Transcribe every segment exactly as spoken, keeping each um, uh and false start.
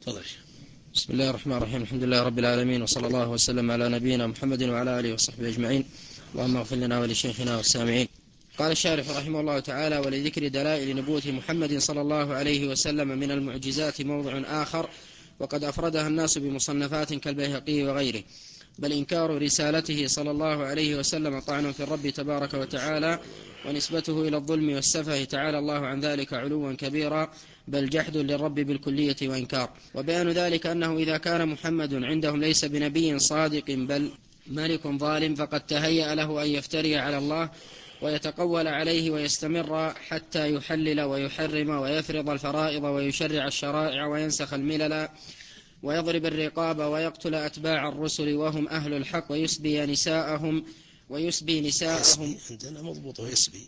تفضل. بسم الله الرحمن الرحيم. الحمد لله رب العالمين، وصلى الله وسلم على نبينا محمد وعلى آله وصحبه أجمعين. اللهم اغفر لنا ولشيخنا والسامعين. قال الشارح رحمه الله تعالى: ولذكر دلائل نبوة محمد صلى الله عليه وسلم من المعجزات موضع آخر، وقد أفردها الناس بمصنفات كالبيهقي وغيره، بل إنكار رسالته صلى الله عليه وسلم طعن في الرب تبارك وتعالى، ونسبته إلى الظلم والسفه تعالى الله عن ذلك علوا كبيرا، بل جحد للرب بالكلية وإنكار. وبيان ذلك أنه إذا كان محمد عندهم ليس بنبي صادق بل ملك ظالم، فقد تهيأ له أن يفتري على الله ويتقول عليه ويستمر حتى يحلل ويحرم ويفرض الفرائض ويشرع الشرائع وينسخ الملل ويضرب الرقاب ويقتل أتباع الرسل وهم أهل الحق ويسبي نساءهم ويسبي نساءهم عندنا مضبوط ويسبي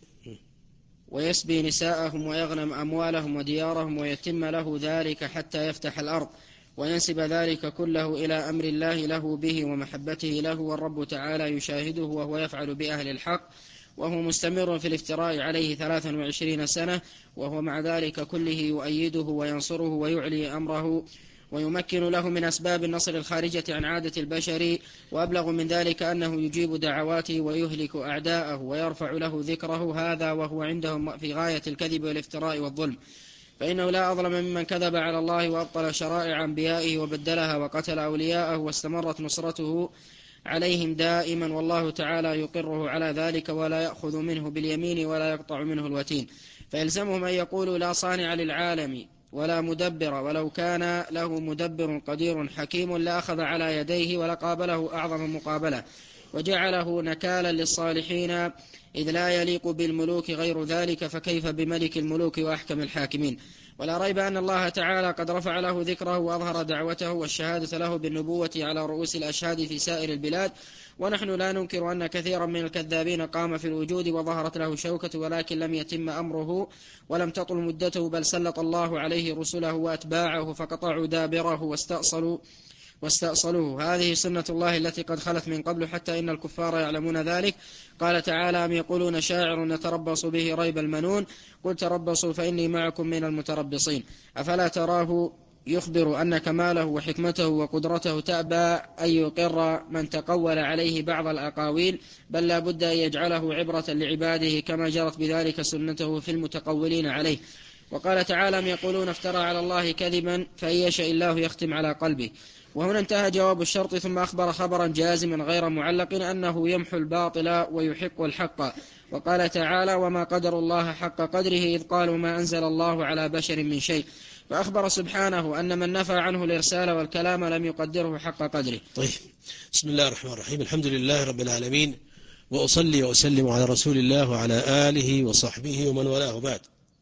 ويسبي نساءهم ويغنم أموالهم وديارهم، ويتم له ذلك حتى يفتح الأرض، وينسب ذلك كله إلى أمر الله له به ومحبته له، والرب تعالى يشاهده وهو يفعل بأهل الحق، وهو مستمر في الافتراء عليه ثلاثا وعشرين سنة، وهو مع ذلك كله يؤيده وينصره ويعلي أمره ويمكن له من أسباب النصر الخارجة عن عادة البشر. وأبلغ من ذلك أنه يجيب دعواته ويهلك أعداءه ويرفع له ذكره، هذا وهو عندهم في غاية الكذب والافتراء والظلم، فإنه لا أظلم ممن كذب على الله وأبطل شرائع أنبيائه وبدلها وقتل أولياءه، واستمرت نصرته عليهم دائما، والله تعالى يقره على ذلك ولا يأخذ منه باليمين ولا يقطع منه الوتين، فيلزمهم أن يقولوا لا صانع للعالم ولا مدبر، ولو كان له مدبر قدير حكيم لأخذ على يديه ولقابله أعظم مقابلة وجعله نكالا للصالحين، إذ لا يليق بالملوك غير ذلك، فكيف بملك الملوك وأحكم الحاكمين. ولا ريب أن الله تعالى قد رفع له ذكره وأظهر دعوته والشهادة له بالنبوة على رؤوس الأشهاد في سائر البلاد، ونحن لا ننكر أن كثيرا من الكذابين قام في الوجود وظهرت له شوكة، ولكن لم يتم أمره ولم تطل مدته، بل سلط الله عليه رسله وأتباعه فقطعوا دابره واستأصلوا واستأصلوه. هذه سنة الله التي قد خلت من قبل، حتى إن الكفار يعلمون ذلك. قال تعالى: أم يقولون شاعر نتربص به ريب المنون، قل تربصوا فإني معكم من المتربصين. أفلا تراه يخبر أن كماله وحكمته وقدرته تأبى أن يقر من تقول عليه بعض الأقاويل، بل لا بد أن يجعله عبرة لعباده كما جرت بذلك سنته في المتقولين عليه. وقال تعالى: أم يقولون افترى على الله كذبا فإن يشاء الله يختم على قلبه. وهنا انتهى جواب الشرط، ثم أخبر خبرا جازما غير معلق أنه يمحو الباطل ويحق الحق. وقال تعالى: وما قدر الله حق قدره إذ قالوا ما أنزل الله على بشر من شيء. فأخبر سبحانه أن من نفى عنه الإرسال والكلام لم يقدره حق قدره. طيب، بسم الله الرحمن الرحيم. الحمد لله رب العالمين، وأصلي وأسلم على رسول الله وعلى آله وصحبه ومن والاه، بعد.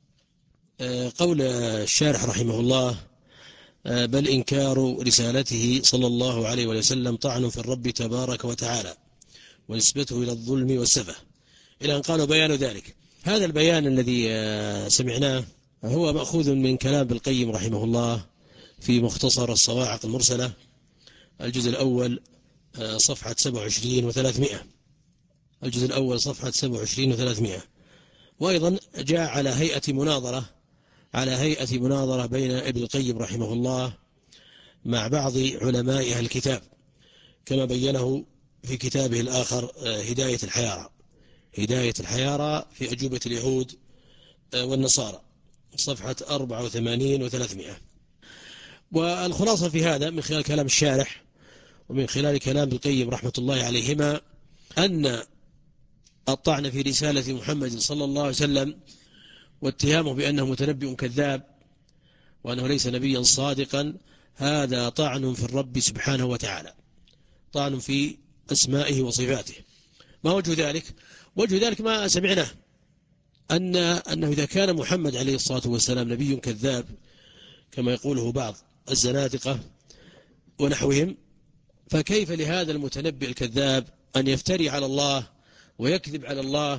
قول الشارح رحمه الله: بل إنكار رسالته صلى الله عليه وسلم طعن في الرب تبارك وتعالى ونسبته إلى الظلم والسفه، إلى أن قالوا بيان ذلك. هذا البيان الذي سمعناه هو مأخوذ من كلام ابن القيم رحمه الله في مختصر الصواعق المرسلة، الجزء الأول صفحة سبعة وعشرين وثلاثمائة، الجزء الأول صفحة سبعة وعشرين وثلاثمائة. وأيضا جاء على هيئة مناظرة على هيئة مناظرة بين ابن القيم رحمه الله مع بعض علماء أهل الكتاب، كما بينه في كتابه الآخر هداية الحيارى هداية الحيارى في أجوبة اليهود والنصارى، صفحة أربعة وثمانين وثلاثمائة. والخلاصة في هذا من خلال كلام الشارح ومن خلال كلام ابن القيم رحمة الله عليهما أن الطعن في رسالة محمد صلى الله عليه وسلم واتهامه بأنه متنبئ كذاب وأنه ليس نبيا صادقا، هذا طعن في الرب سبحانه وتعالى، طعن في أسمائه وصفاته. ما وجه ذلك؟ وجه ذلك ما سمعناه، أن أنه إذا كان محمد عليه الصلاة والسلام نبي كذاب كما يقوله بعض الزنادقة ونحوهم، فكيف لهذا المتنبئ الكذاب أن يفتري على الله ويكذب على الله،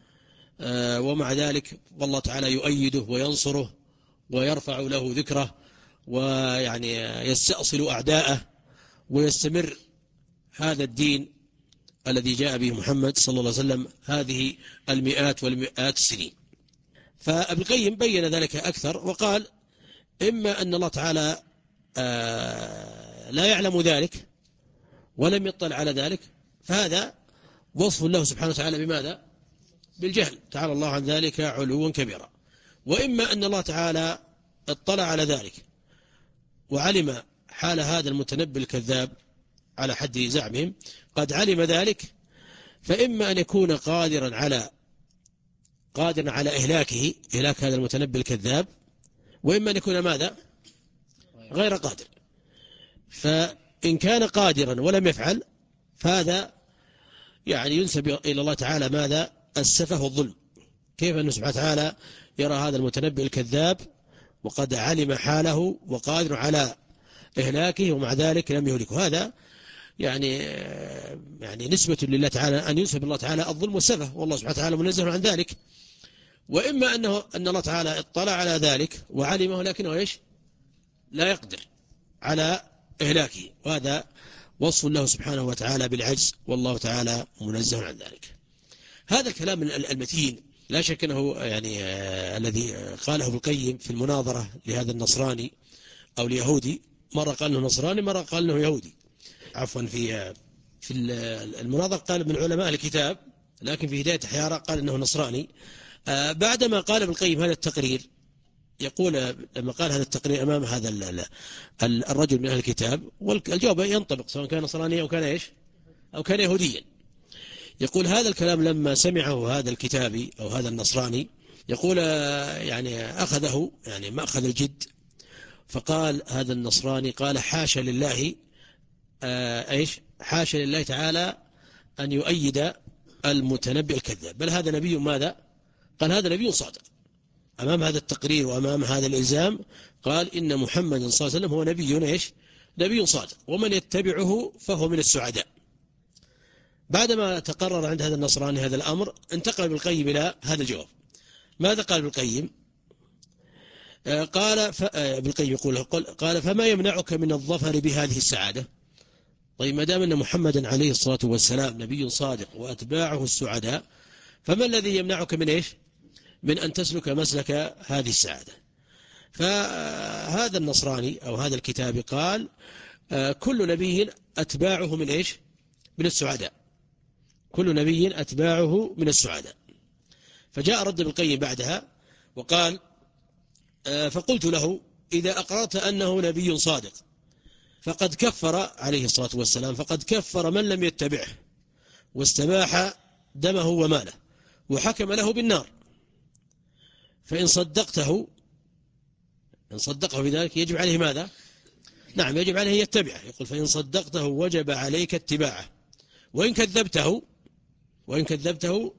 ومع ذلك والله تعالى يؤيده وينصره ويرفع له ذكره ويعني يستأصل أعداءه، ويستمر هذا الدين الذي جاء به محمد صلى الله عليه وسلم هذه المئات والمئات السنين. فابن القيم بين ذلك أكثر وقال: إما أن الله تعالى لا يعلم ذلك ولم يطلع على ذلك فهذا وصف له سبحانه وتعالى بماذا؟ بالجهل، تعالى الله عن ذلك علوا كبيرا. وإما أن الله تعالى اطلع على ذلك وعلم حال هذا المتنبي الكذاب على حد زعمهم، قد علم ذلك، فإما أن يكون قادرا على قادرا على إهلاكه، إهلاك هذا المتنبي الكذاب، وإما أن يكون ماذا؟ غير قادر. فإن كان قادرا ولم يفعل فهذا يعني ينسب إلى الله تعالى ماذا؟ السفه والظلم. كيف أنه سبحانه وتعالى يرى هذا المتنبي الكذاب وقد علم حاله وقادر على إهلاكه ومع ذلك لم يهلكه؟ هذا يعني يعني نسبة لله تعالى أن ينسب الله تعالى الظلم والسفه، والله سبحانه وتعالى منزه عن ذلك. وإما أنه أن الله تعالى اطلع على ذلك وعلمه لكنه إيش؟ لا يقدر على إهلاكه، وهذا وصف له سبحانه وتعالى بالعجز، والله تعالى منزه عن ذلك. هذا الكلام المتين لا شك أنه يعني آه الذي قاله ابن القيم في المناظرة لهذا النصراني أو اليهودي، مرة قال أنه نصراني مرة قال أنه يهودي، عفوا في آه في المناظرة قال من علماء الكتاب، لكن في هداية حيارى قال أنه نصراني. آه بعدما قال ابن القيم هذا التقرير، يقول لما قال هذا التقرير أمام هذا الرجل من أهل الكتاب، والجواب ينطبق سواء كان نصرانيا أو كان إيش أو كان يهوديا، يقول هذا الكلام لما سمعه هذا الكتابي أو هذا النصراني، يقول يعني أخذه يعني ما أخذ الجد، فقال هذا النصراني قال حاشا لله آه إيش حاشا لله تعالى أن يؤيد المتنبئ الكذاب، بل هذا نبي ماذا؟ قال هذا نبي صادق. أمام هذا التقرير وأمام هذا الإلزام قال إن محمد صلى الله عليه وسلم هو نبي إيش؟ نبي صادق، ومن يتبعه فهو من السعداء. بعدما تقرر عند هذا النصراني هذا الأمر، انتقل ابن القيم إلى هذا الجواب. ماذا قال ابن القيم؟ قال ف... ابن القيم يقول قال فما يمنعك من الظفر بهذه السعادة؟ طيب ما دام أن محمدا عليه الصلاة والسلام نبي صادق وأتباعه السعداء، فما الذي يمنعك من إيش؟ من أن تسلك مسلك هذه السعادة. فهذا النصراني أو هذا الكتاب قال كل نبي أتباعه من إيش؟ من السعداء، كل نبي أتباعه من السعداء. فجاء رد ابن القيم بعدها وقال فقلت له إذا أقررت أنه نبي صادق فقد كفر عليه الصلاة والسلام، فقد كفر من لم يتبعه واستباح دمه وماله وحكم له بالنار، فإن صدقته إن صدقه بذلك يجب عليه ماذا؟ نعم يجب عليه يتبعه. يقول فإن صدقته وجب عليك اتباعه، وإن كذبته وإن كذبته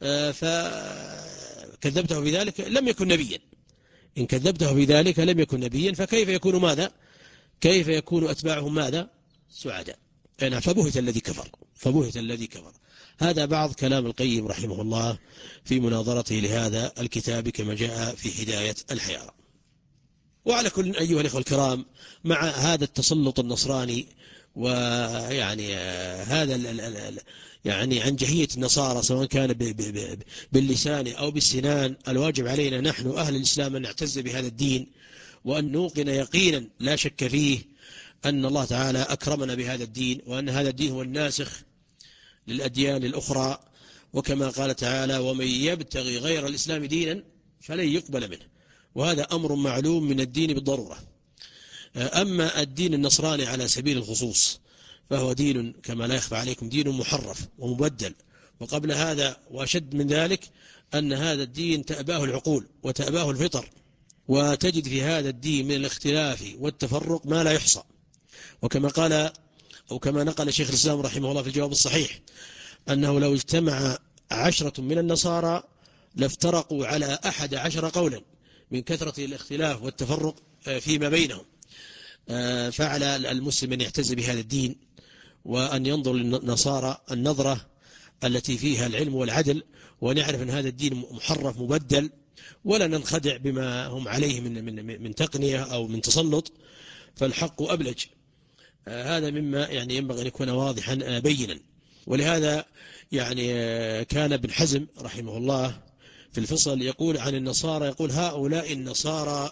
فكذبته بذلك لم يكن نبيا، إن كذبته بذلك لم يكن نبيا، فكيف يكون ماذا؟ كيف يكون أتباعهم ماذا؟ سعداء. يعني فبهت الذي كفر فبهت الذي كفر. هذا بعض كلام القيم رحمه الله في مناظرته لهذا الكتاب كما جاء في هداية الحيارى. وعلى كل أيها الأخوة الكرام، مع هذا التسلط النصراني ويعني هذا يعني عنجهية النصارى سواء كان باللسان أو بالسنان، الواجب علينا نحن أهل الإسلام أن نعتز بهذا الدين وأن نوقن يقينا لا شك فيه أن الله تعالى أكرمنا بهذا الدين، وأن هذا الدين هو الناسخ للأديان الأخرى. وكما قال تعالى ومن يبتغي غير الإسلام دينا فلن يقبل منه، وهذا أمر معلوم من الدين بالضرورة. أما الدين النصراني على سبيل الخصوص فهو دين كما لا يخفى عليكم دين محرف ومبدل، وقبل هذا وأشد من ذلك أن هذا الدين تأباه العقول وتأباه الفطر، وتجد في هذا الدين من الاختلاف والتفرق ما لا يحصى. وكما قال أو كما نقل شيخ الإسلام رحمه الله في الجواب الصحيح أنه لو اجتمع عشرة من النصارى لافترقوا على أحد عشر قولا من كثرة الاختلاف والتفرق فيما بينهم. فعلى المسلم أن يعتز بهذا الدين وأن ينظر للنصارى النظرة التي فيها العلم والعدل، وأن يعرف أن هذا الدين محرف مبدل، ولا ننخدع بما هم عليه من من من تقنية أو من تسلط، فالحق أبلج. هذا مما يعني ينبغي أن يكون واضحا بينا. ولهذا يعني كان ابن حزم رحمه الله في الفصل يقول عن النصارى، يقول هؤلاء النصارى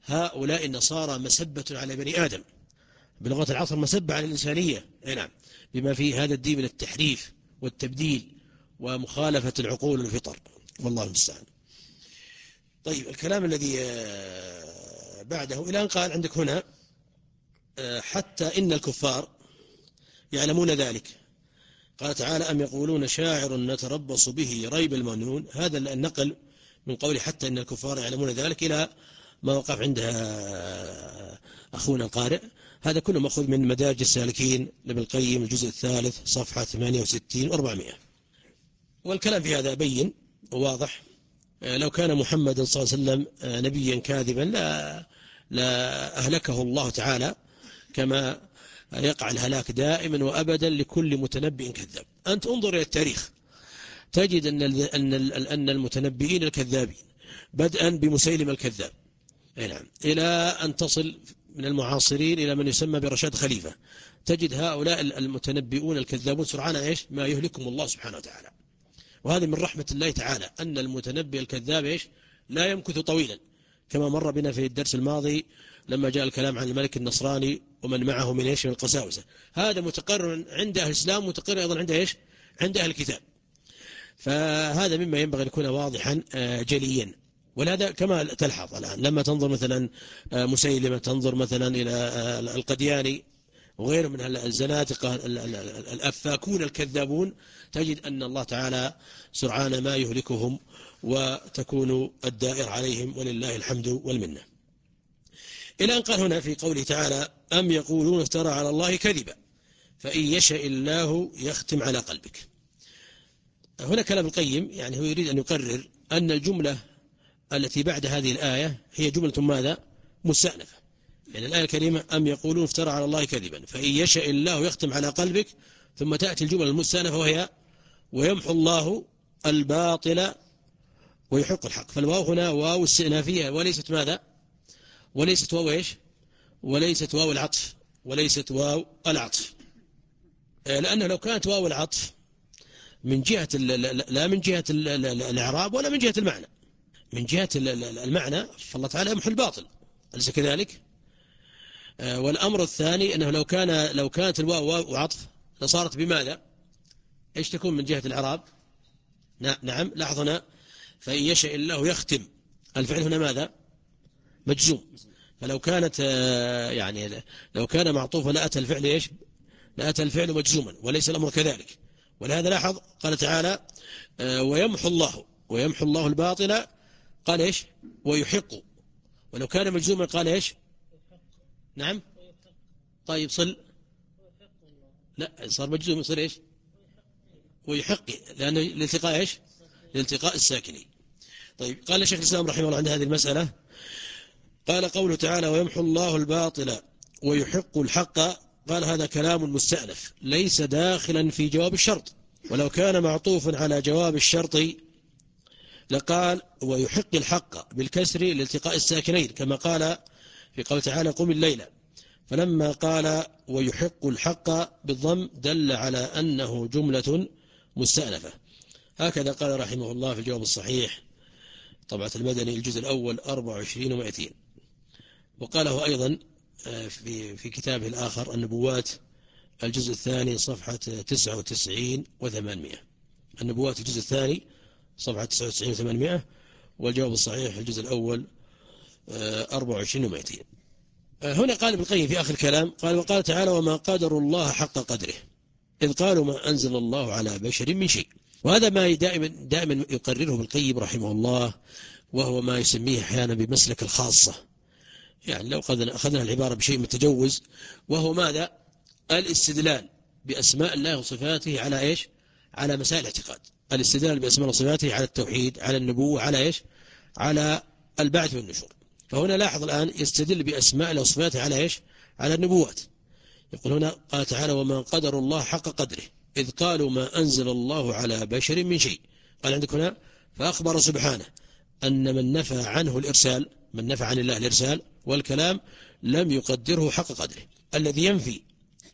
هؤلاء النصارى مسبة على بني آدم، بلغة العصر مسبة على الإنسانية، نعم، بما فيه هذا الدين من التحريف والتبديل ومخالفة العقول والفطر، والله المستعان. طيب الكلام الذي بعده إلى أن قال عندك هنا حتى إن الكفار يعلمون ذلك. قال تعالى أم يقولون شاعر نتربص به ريب المنون. هذا النقل من قول حتى إن الكفار يعلمون ذلك إلى ما وقف عندها أخونا القارئ، هذا كله مأخوذ من مدارج السالكين لابن القيم الجزء الثالث صفحة ثمانية وستين وأربعمائة. والكلام في هذا بين وواضح. لو كان محمد صلى الله عليه وسلم نبيا كاذبا لا, لا أهلكه الله تعالى كما يقع الهلاك دائما وأبدا لكل متنبئ كذاب. أنت انظر إلى التاريخ تجد أن أن أن المتنبئين الكذابين بدءا بمسيلم الكذاب نعم إلى أن تصل من المعاصرين إلى من يسمى برشاد خليفة، تجد هؤلاء المتنبئون الكذابون سرعان إيش ما يهلكهم الله سبحانه وتعالى. وهذا من رحمة الله تعالى أن المتنبئ الكذاب إيش لا يمكث طويلا، كما مر بنا في الدرس الماضي لما جاء الكلام عن الملك النصراني ومن معه من إيش من القساوسة. هذا متقرر عند أهل الإسلام، متقرر أيضا عند إيش عند أهل الكتاب. فهذا مما ينبغي أن يكون واضحا جليا. ولهذا كما تلحظ الآن لما تنظر مثلا مسيلمة، تنظر مثلا إلى القدياني وغيره من الزنادقة الأفاكون الكذابون، تجد أن الله تعالى سرعان ما يهلكهم وتكون الدائر عليهم ولله الحمد والمنة. إلى أن قال هنا في قوله تعالى أم يقولون افترى على الله كذبا فإن يشاء الله يختم على قلبك. هنا كلام القيم يعني هو يريد أن يقرر أن الجملة التي بعد هذه الآية هي جملة ماذا مستأنفة. يعني الآية الكريمة أم يقولون افترى على الله كذبا فإن يشاء الله يختم على قلبك، ثم تأتي الجملة المستأنفة وهي ويمحو الله الباطل ويحق الحق. فالواو هنا واو استئنافية وليست ماذا وليست واو إيش وليست واو العطف وليست واو العطف، لأنه لو كانت واو العطف من جهة لا من جهة الإعراب ولا من جهة المعنى، من جهة المعنى فالله تعالى يمحو الباطل، أليس كذلك؟ والأمر الثاني أنه لو كان لو كانت الواو واو عطف لصارت بماذا؟ إيش تكون من جهة الإعراب؟ نعم لاحظ هنا فإن يشاء الله يختم، الفعل هنا ماذا؟ مجزوم. فلو كانت يعني لو كان معطوفا لأتى الفعل إيش؟ لأتى الفعل مجزوما، وليس الأمر كذلك. ولهذا لاحظ قال تعالى ويمحو الله ويمحو الله الباطل، قال إيش؟ ويحق. ولو كان مجزوما قال إيش؟ نعم طيب صل لا صار مجزوم يصير إيش؟ ويحق، لأنه الالتقاء إيش؟ الالتقاء الساكني. طيب قال الشيخ الإسلام رحمه الله عند هذه المسألة، قال قوله تعالى ويمحو الله الباطل ويحق الحق، قال هذا كلام مستأنف ليس داخلا في جواب الشرط. ولو كان معطوفا على جواب الشرط لقال ويحق الحق بالكسر لالتقاء الساكنين، كما قال في قول تعالى قم الليل. فلما قال ويحق الحق بالضم دل على أنه جملة مستأنفة. هكذا قال رحمه الله في الجواب الصحيح طبعة المدني الجزء الأول أربعة وعشرين ومائتين. وقاله أيضا في في كتابه الآخر النبوات الجزء الثاني صفحة تسعة وتسعين وثمانمائة. النبوات الجزء الثاني صفحة تسعة وتسعين وثمانمائة، والجواب الصحيح الجزء الأول أربعة وعشرين ومائتين. هنا قال ابن القيم في آخر الكلام قال وقال تعالى وما قدر الله حق قدره إذ قالوا ما أنزل الله على بشر من شيء. وهذا ما دائما دائما يقرره ابن القيم رحمه الله، وهو ما يسميه أحيانا بمسلك الخاصة. يعني لو أخذنا العبارة بشيء متجوز، وهو ماذا؟ الاستدلال بأسماء الله وصفاته على إيش؟ على مسائل الاعتقاد. الاستدلال بأسماء وصفاته على التوحيد، على النبوة، على إيش؟ على البعث والنشور. فهنا لاحظ الآن يستدل بأسماء الله وصفاته على إيش؟ على النبوات. يقول هنا قال تعالى وما قدر الله حق قدره إذ قالوا ما أنزل الله على بشر من شيء. قال عندك هنا فأخبر سبحانه أن من نفى عنه الإرسال، من نفى عن الله الإرسال والكلام لم يقدره حق قدره. الذي ينفي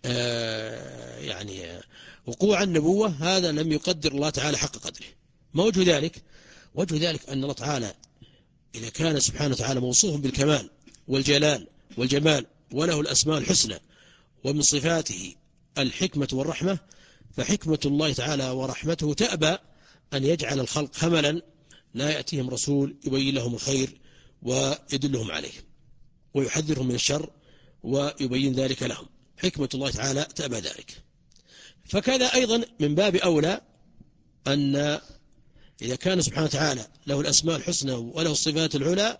آه يعني وقوع النبوة هذا لم يقدر الله تعالى حق قدره. ما وجه ذلك؟ وجه ذلك أن الله تعالى إذا كان سبحانه وتعالى موصوف بالكمال والجلال والجمال وله الأسماء الحسنى، ومن صفاته الحكمة والرحمة، فحكمة الله تعالى ورحمته تأبى أن يجعل الخلق هملا لا يأتيهم رسول يبين لهم الخير ويدلهم عليه ويحذرهم من الشر ويبين ذلك لهم. حكمة الله تعالى تأبى ذلك. فكذا أيضا من باب أولى أن إذا كان سبحانه وتعالى له الأسماء الحسنى وله الصفات العلى،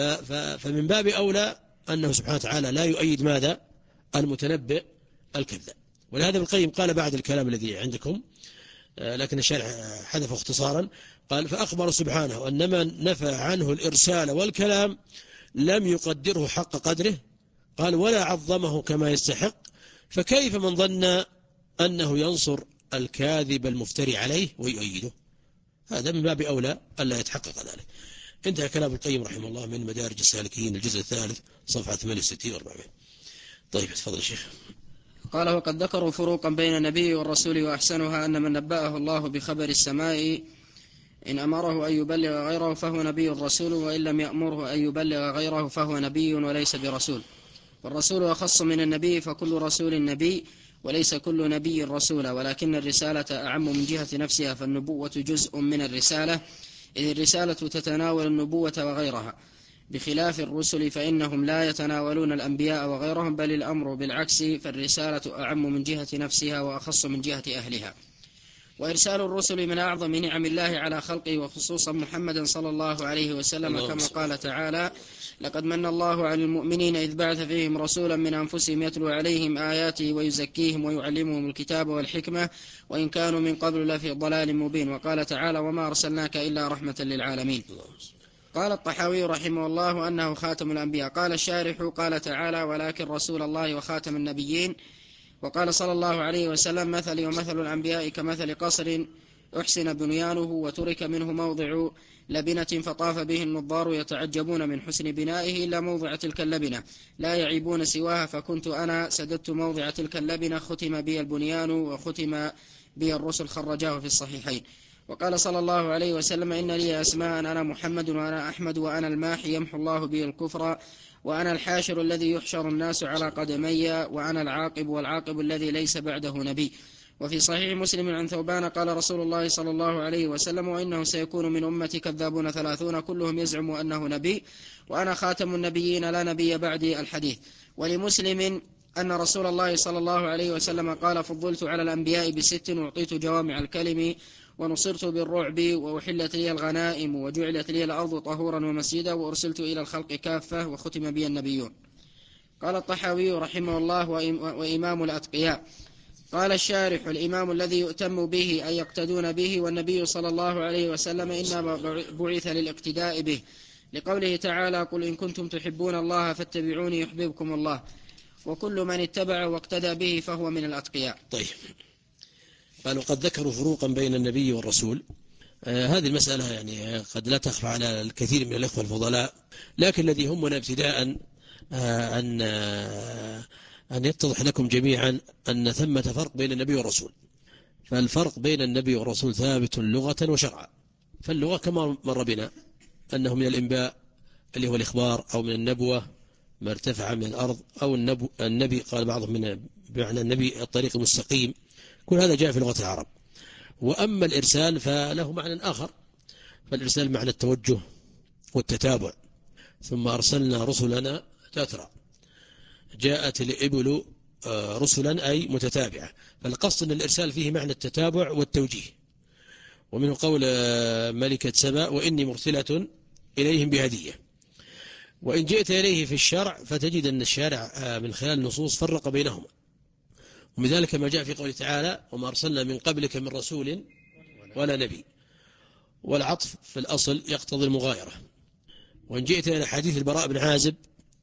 فمن باب أولى أنه سبحانه وتعالى لا يؤيد ماذا؟ المتنبئ الكذاب. ولهذا ابن القيم قال بعد الكلام الذي عندكم، لكن الشارح حذف اختصارا، قال: فأخبر سبحانه أن من نفى عنه الإرسال والكلام لم يقدره حق قدره، قال: ولا عظمه كما يستحق، فكيف من ظن أنه ينصر الكاذب المفتري عليه ويؤيده؟ هذا من باب أولى ألا يتحقق ذلك. انتهى كلام القيم رحمه الله من مدارج السالكين الجزء الثالث صفحة ثمانية وستين وأربعمائة. طيب تفضل الشيخ. قال: وقد ذكروا فروقا بين النبي والرسول، وأحسنها أن من نبأه الله بخبر السماء إن أمره أن يبلغ غيره فهو نبي الرسول، وإن لم يأمره أن يبلغ غيره فهو نبي وليس برسول. والرسول أخص من النبي، فكل رسول نبي وليس كل نبي رسولا، ولكن الرسالة أعم من جهة نفسها، فالنبوة جزء من الرسالة، إذ الرسالة تتناول النبوة وغيرها، بخلاف الرسل فإنهم لا يتناولون الأنبياء وغيرهم، بل الأمر بالعكس، فالرسالة أعم من جهة نفسها وأخص من جهة أهلها. وإرسال الرسل من أعظم نعم الله على خلقه، وخصوصا محمد صلى الله عليه وسلم، كما قال تعالى: لقد من الله على المؤمنين إذ بعث فيهم رسولا من أنفسهم يتلو عليهم آياته ويزكيهم ويعلمهم الكتاب والحكمة وإن كانوا من قبل لفي ضلال مبين. وقال تعالى: وما أرسلناك إلا رحمة للعالمين. قال الطحاوي رحمه الله أنه خاتم الأنبياء. قال الشارح: قال تعالى: ولكن رسول الله وخاتم النبيين. وقال صلى الله عليه وسلم: مثلي ومثل الأنبياء كمثل قصر أحسن بنيانه وترك منه موضع لبنة فطاف به النظار يتعجبون من حسن بنائه إلا موضع تلك اللبنة لا يعيبون سواها، فكنت أنا سددت موضع تلك اللبنة، ختم بي البنيان وختم بي الرسل، خرجاه في الصحيحين. وقال صلى الله عليه وسلم: إن لي أسماء، أنا محمد وأنا أحمد وأنا الماحي يمحو الله بي الكفر، وأنا الحاشر الذي يحشر الناس على قدمي، وأنا العاقب والعاقب الذي ليس بعده نبي. وفي صحيح مسلم عن ثوبان قال رسول الله صلى الله عليه وسلم: وإنه سيكون من أمتي كذابون ثلاثون كلهم يزعم أنه نبي، وأنا خاتم النبيين لا نبي بعدي. الحديث. ولمسلم أن رسول الله صلى الله عليه وسلم قال: فضلت على الأنبياء بست، وأعطيت جوامع الكلم، ونصرت بالرعب، وأحلت لي الغنائم، وجعلت لي الأرض طهورا ومسجدا، وأرسلت إلى الخلق كافة، وختم بي النبيون. قال الطحاوي رحمه الله: وإمام الأتقياء. قال الشارح: الإمام الذي يؤتم به أن يقتدون به، والنبي صلى الله عليه وسلم إنما بعث للاقتداء به، لقوله تعالى: قل إن كنتم تحبون الله فاتبعوني يحببكم الله، وكل من اتبع واقتدى به فهو من الأتقياء. طيب، قالوا قد ذكروا فروقا بين النبي والرسول. آه هذه المسألة يعني قد لا تخفى على الكثير من الإخوة الفضلاء، لكن الذي همنا ابتداء آه أن آه أن يتضح لكم جميعا أن ثمة فرق بين النبي والرسول. فالفرق بين النبي والرسول ثابت لغة وشرعا. فاللغة كما مر بنا أنه من الإنباء اللي هو الإخبار، أو من النبوة ما ارتفع من الأرض، أو النبو النبي قال بعضهم من بمعنى النبي الطريق المستقيم. كل هذا جاء في لغة العرب. وأما الإرسال فله معنى آخر، فالإرسال معنى التوجه والتتابع. ثم أرسلنا رسلنا تترى، جاءت الإبل رسلا أي متتابعة. فالقصد أن الإرسال فيه معنى التتابع والتوجيه. ومنه قول ملكة سبأ: وإني مرسلة إليهم بهدية. وإن جئت إليه في الشرع فتجد أن الشارع من خلال النصوص فرق بينهما، ومن ذلك ما جاء في قوله تعالى: وما أرسلنا من قبلك من رسول ولا نبي. والعطف في الأصل يقتضي المغايرة. وإن جئت إلى حديث البراء بن عازب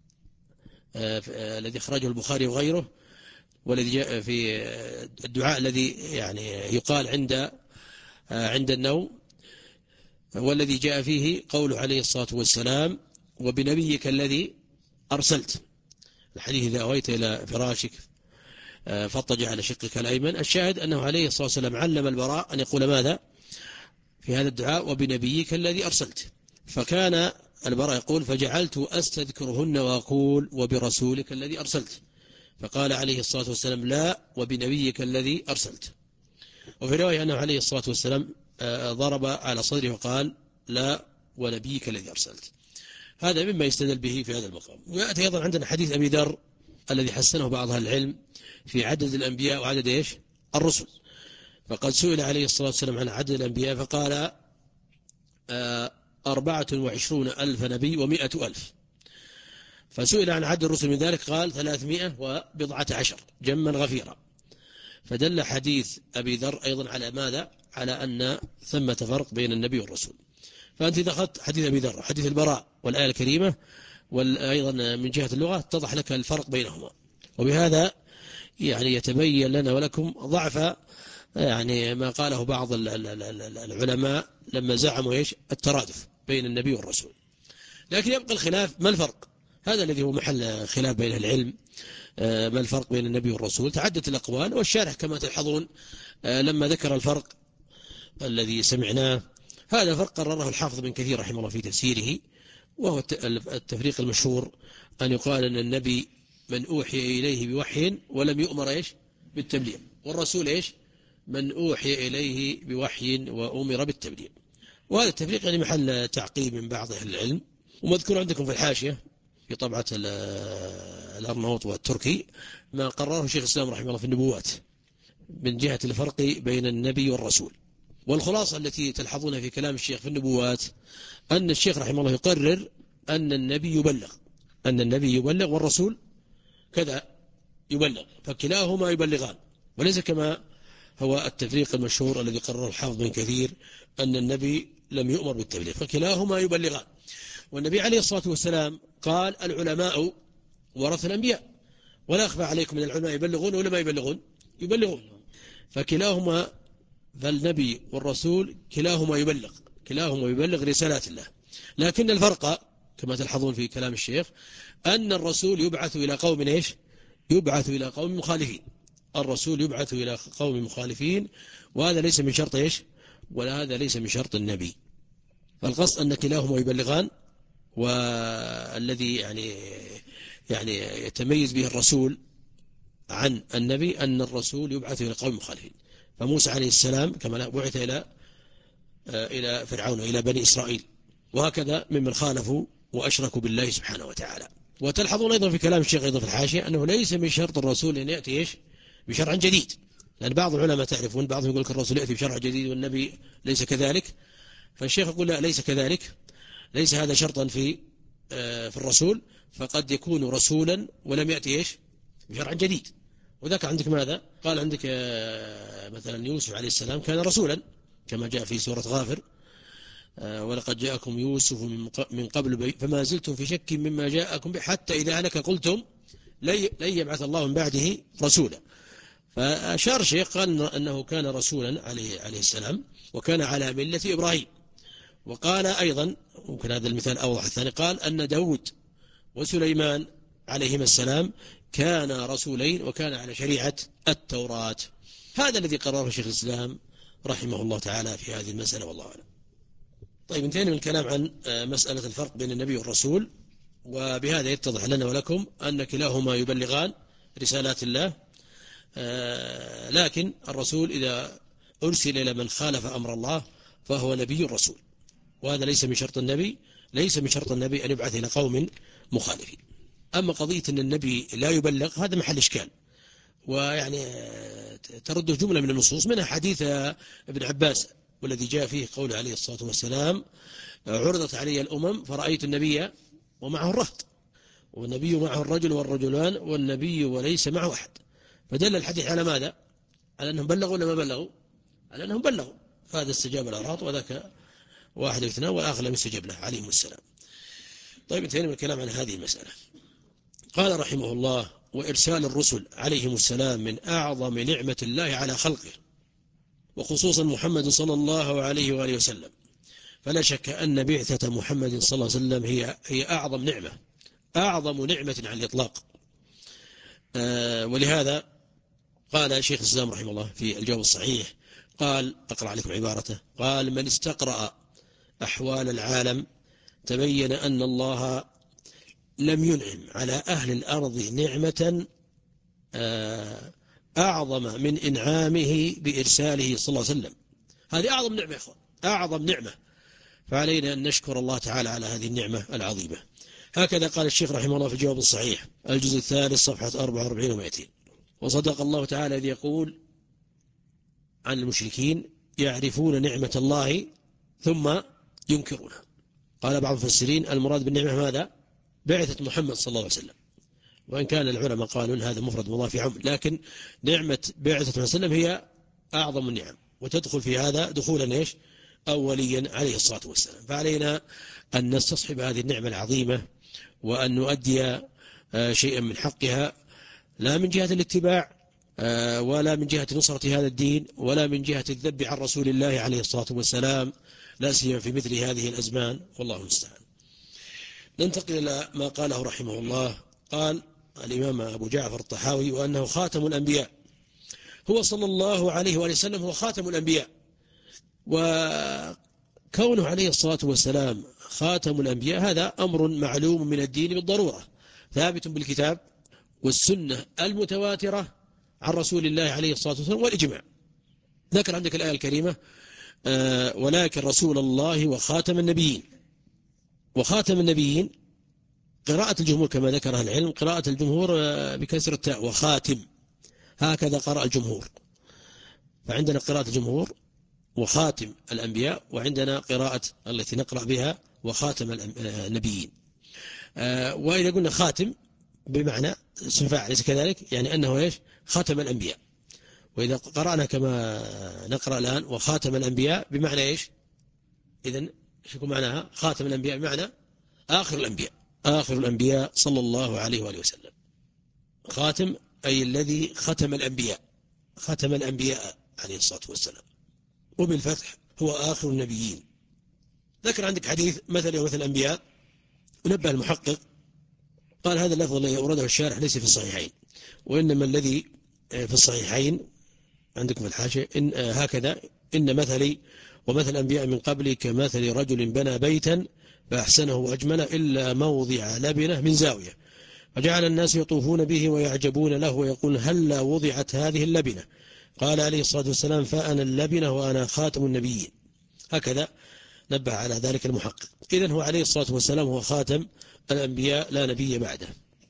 الذي أخرجه البخاري وغيره، والذي جاء في الدعاء الذي يعني يقال عند عند النوم، والذي جاء فيه قوله عليه الصلاة والسلام: وبنبيك الذي أرسلت. الحديث: إذا أويت إلى فراشك فاضطجع على شقك الأيمن. الشاهد أنه عليه الصلاة والسلام علم البراء أن يقول ماذا في هذا الدعاء: وبنبيك الذي أرسلت. فكان البراء يقول فجعلت أستذكرهن وأقول وبرسولك الذي أرسلت، فقال عليه الصلاة والسلام لا وبنبيك الذي أرسلت. وفي رواية أنه عليه الصلاة والسلام ضرب على صدره وقال لا ونبيك الذي أرسلت. هذا مما يستدل به في هذا المقام. ويأتي أيضا عندنا حديث أبي ذر الذي حسنه بعض أهل العلم في عدد الأنبياء وعدد إيش الرسل. فقد سئل عليه الصلاة والسلام عن عدد الأنبياء فقال أربعة وعشرون ألف نبي ومائة ألف. فسئل عن عدد الرسل من ذلك قال ثلاثمائة وبضعة عشر جما غفيرا. فدل حديث أبي ذر أيضا على ماذا؟ على أن ثمة فرق بين النبي والرسول. فأنت إذا أخذت حديث أبي ذر وحديث البراء والآية الكريمة وأيضا من جهة اللغة اتضح لك الفرق بينهما. وبهذا يعني يتبين لنا ولكم ضعف يعني ما قاله بعض العلماء لما زعموا إيش الترادف بين النبي والرسول. لكن يبقى الخلاف ما الفرق؟ هذا الذي هو محل خلاف بين العلم، ما الفرق بين النبي والرسول؟ تعدت الأقوال، والشارح كما تلحظون لما ذكر الفرق الذي سمعناه هذا فرق قرره الحافظ بن كثير رحمه الله في تفسيره، وهو التفريق المشهور أن يقال أن النبي من أوحي إليه بوحي ولم يؤمر إيش بالتبليغ، والرسول إيش من أوحي إليه بوحي وأمر بالتبليغ. وهذا التفريق يعني محل تعقيب من بعض أهل العلم. ومذكور عندكم في الحاشية في طبعة الأرناؤوط والتركي ما قرره شيخ الإسلام رحمه الله في النبوات من جهة الفرق بين النبي والرسول. والخلاصة التي تلحظونها في كلام الشيخ في النبوات أن الشيخ رحمه الله يقرر أن النبي يبلغ أن النبي يبلغ والرسول كذا يبلغ، فكلاهما يبلغان، وليس كما هو التفريق المشهور الذي قرره الحافظ بن كثير أن النبي لم يؤمر بالتبليغ، فكلاهما يبلغان. والنبي عليه الصلاة والسلام قال العلماء ورث الأنبياء، ولا أخفى عليكم من العلماء يبلغون ولا ما يبلغون يبلغون، فكلاهما فالنبي والرسول كلاهما يبلغ كلاهما يبلغ رسالات الله. لكن الفرق كما تلحظون في كلام الشيخ أن الرسول يبعث إلى قوم إيش يبعث إلى قوم مخالفين الرسول يبعث إلى قوم مخالفين، وهذا ليس من شرط إيش ولا هذا ليس من شرط النبي. فالقصد أن كلاهما يبلغان، والذي يعني يعني يتميز به الرسول عن النبي أن الرسول يبعث إلى قوم مخالفين. فموسى عليه السلام كما بعث إلى إلى فرعون إلى بني إسرائيل، وهكذا ممن خالفوا وأشركوا بالله سبحانه وتعالى. وتلحظون أيضا في كلام الشيخ أيضا في الحاشية أنه ليس من شرط الرسول أن يأتي إيش بشرع جديد، لأن بعض العلماء تعرفون بعضهم يقول لك الرسول يأتي بشرع جديد والنبي ليس كذلك. فالشيخ يقول لا ليس كذلك، ليس هذا شرطا في في الرسول، فقد يكون رسولا ولم يأتي إيش بشرع جديد. وذاك عندك ماذا قال عندك مثلا يوسف عليه السلام كان رسولا كما جاء في سورة غافر ولقد جاءكم يوسف من قبل فما زلتم في شك مما جاءكم به حتى إذا هلك قلتم لن يبعث الله من بعده رسولا. فأشار الشيخ قال أنه كان رسولا عليه عليه السلام وكان على ملة إبراهيم. وقال أيضا ممكن هذا المثال أوضح الثاني قال أن داود وسليمان عليهما السلام كان رسولين وكان على شريعة التوراة. هذا الذي قرره شيخ الإسلام رحمه الله تعالى في هذه المسألة والله أعلم. طيب انتهينا من الكلام عن مسألة الفرق بين النبي والرسول، وبهذا يتضح لنا ولكم أن كلاهما يبلغان رسالات الله، لكن الرسول إذا أرسل إلى من خالف أمر الله فهو نبي الرسول، وهذا ليس من شرط النبي ليس من شرط النبي أن يبعث إلى قوم مخالفين. أما قضية أن النبي لا يبلغ هذا محل إشكال، ويعني ترده جملة من النصوص منها حديث ابن عباس والذي جاء فيه قول عليه الصلاة والسلام عرضت علي الأمم فرأيت النبي ومعه الرهط والنبي معه الرجل والرجلان والنبي وليس معه أحد. فدل الحديث على ماذا؟ على أنهم بلغوا ولا ما بلغوا؟ على أنهم بلغوا، فهذا استجاب الأرهاط وذاك واحد اثنان والآخر لم يستجب له عليهم السلام. طيب انتهينا من الكلام عن هذه المسألة. قال رحمه الله وإرسال الرسل عليهم السلام من أعظم نعمة الله على خلقه، وخصوصا محمد صلى الله عليه وآله وسلم، فلا شك أن بعثة محمد صلى الله عليه وسلم هي هي أعظم نعمة أعظم نعمة على الإطلاق. آه ولهذا قال شيخ الإسلام رحمه الله في الجواب الصحيح قال أقرأ عليكم عبارته قال من استقرأ أحوال العالم تبين أن الله لم ينعم على أهل الأرض نعمة أعظم من إنعامه بإرساله صلى الله عليه وسلم. هذه أعظم نعمة يا أخوان، أعظم نعمة، فعلينا أن نشكر الله تعالى على هذه النعمة العظيمة. هكذا قال الشيخ رحمه الله في الجواب الصحيح الجزء الثالث صفحة أربعة وأربعين ومائتين. وصدق الله تعالى إذ يقول عن المشركين يعرفون نعمة الله ثم ينكرونها. قال بعض المفسرين المراد بالنعمة ماذا؟ بعثة محمد صلى الله عليه وسلم، وإن كان العلماء قالوا إن هذا مفرد مضاف عم، لكن نعمة بعثة محمد صلى الله عليه وسلم هي أعظم النعم، وتدخل في هذا دخولا إيش؟ أوليا عليه الصلاة والسلام. فعلينا أن نستصحب هذه النعمة العظيمة وأن نؤدي شيئا من حقها، لا من جهة الاتباع ولا من جهة نصرة هذا الدين ولا من جهة الذب عن رسول الله عليه الصلاة والسلام، لا سيما في مثل هذه الأزمان، والله المستعان. ننتقل إلى ما قاله رحمه الله. قال الإمام أبو جعفر الطحاوي وأنه خاتم الأنبياء، هو صلى الله عليه وآله وسلم هو خاتم الأنبياء، وكونه عليه الصلاة والسلام خاتم الأنبياء هذا أمر معلوم من الدين بالضرورة، ثابت بالكتاب والسنة المتواترة عن رسول الله عليه الصلاة والسلام والإجماع. ذكر عندك الآية الكريمة آه ولكن رسول الله وخاتم النبيين. وخاتم النبيين قراءة الجمهور كما ذكر أهل العلم، قراءة الجمهور بكسر التاء وخاتم، هكذا قرأ الجمهور. فعندنا قراءة الجمهور وخاتم الأنبياء، وعندنا قراءة التي نقرأ بها وخاتم النبيين. وإذا قلنا خاتم بمعنى اسم فاعل ليس كذلك، يعني أنه إيش؟ ختم الأنبياء. وإذا قرأنا كما نقرأ الآن وخاتم الأنبياء بمعنى إيش؟ إذن إيش يكون معناها؟ خاتم الأنبياء بمعنى آخر الأنبياء، آخر الأنبياء صلى الله عليه وآله وسلم. خاتم أي الذي ختم الأنبياء، ختم الأنبياء عليه الصلاة والسلام، وبالفتح هو آخر النبيين. ذكر عندك حديث مثل ومثل الأنبياء، ونبه المحقق قال هذا اللفظ الذي أورده الشارح ليس في الصحيحين، وإنما الذي في الصحيحين عندكم في الحاشية إن هكذا إن مثلي ومثل الأنبياء من قبلي كمثل رجل بنى بيتا فأحسنه وأجمله إلا موضع لبنة من زاوية، فجعل الناس يطوفون به ويعجبون له ويقول هلا وضعت هذه اللبنة؟ قال عليه الصلاة والسلام فأنا اللبنة وأنا خاتم النبيين. هكذا نبه على ذلك المحقق. إذن هو عليه الصلاة والسلام هو خاتم الأنبياء لا نبي بعده.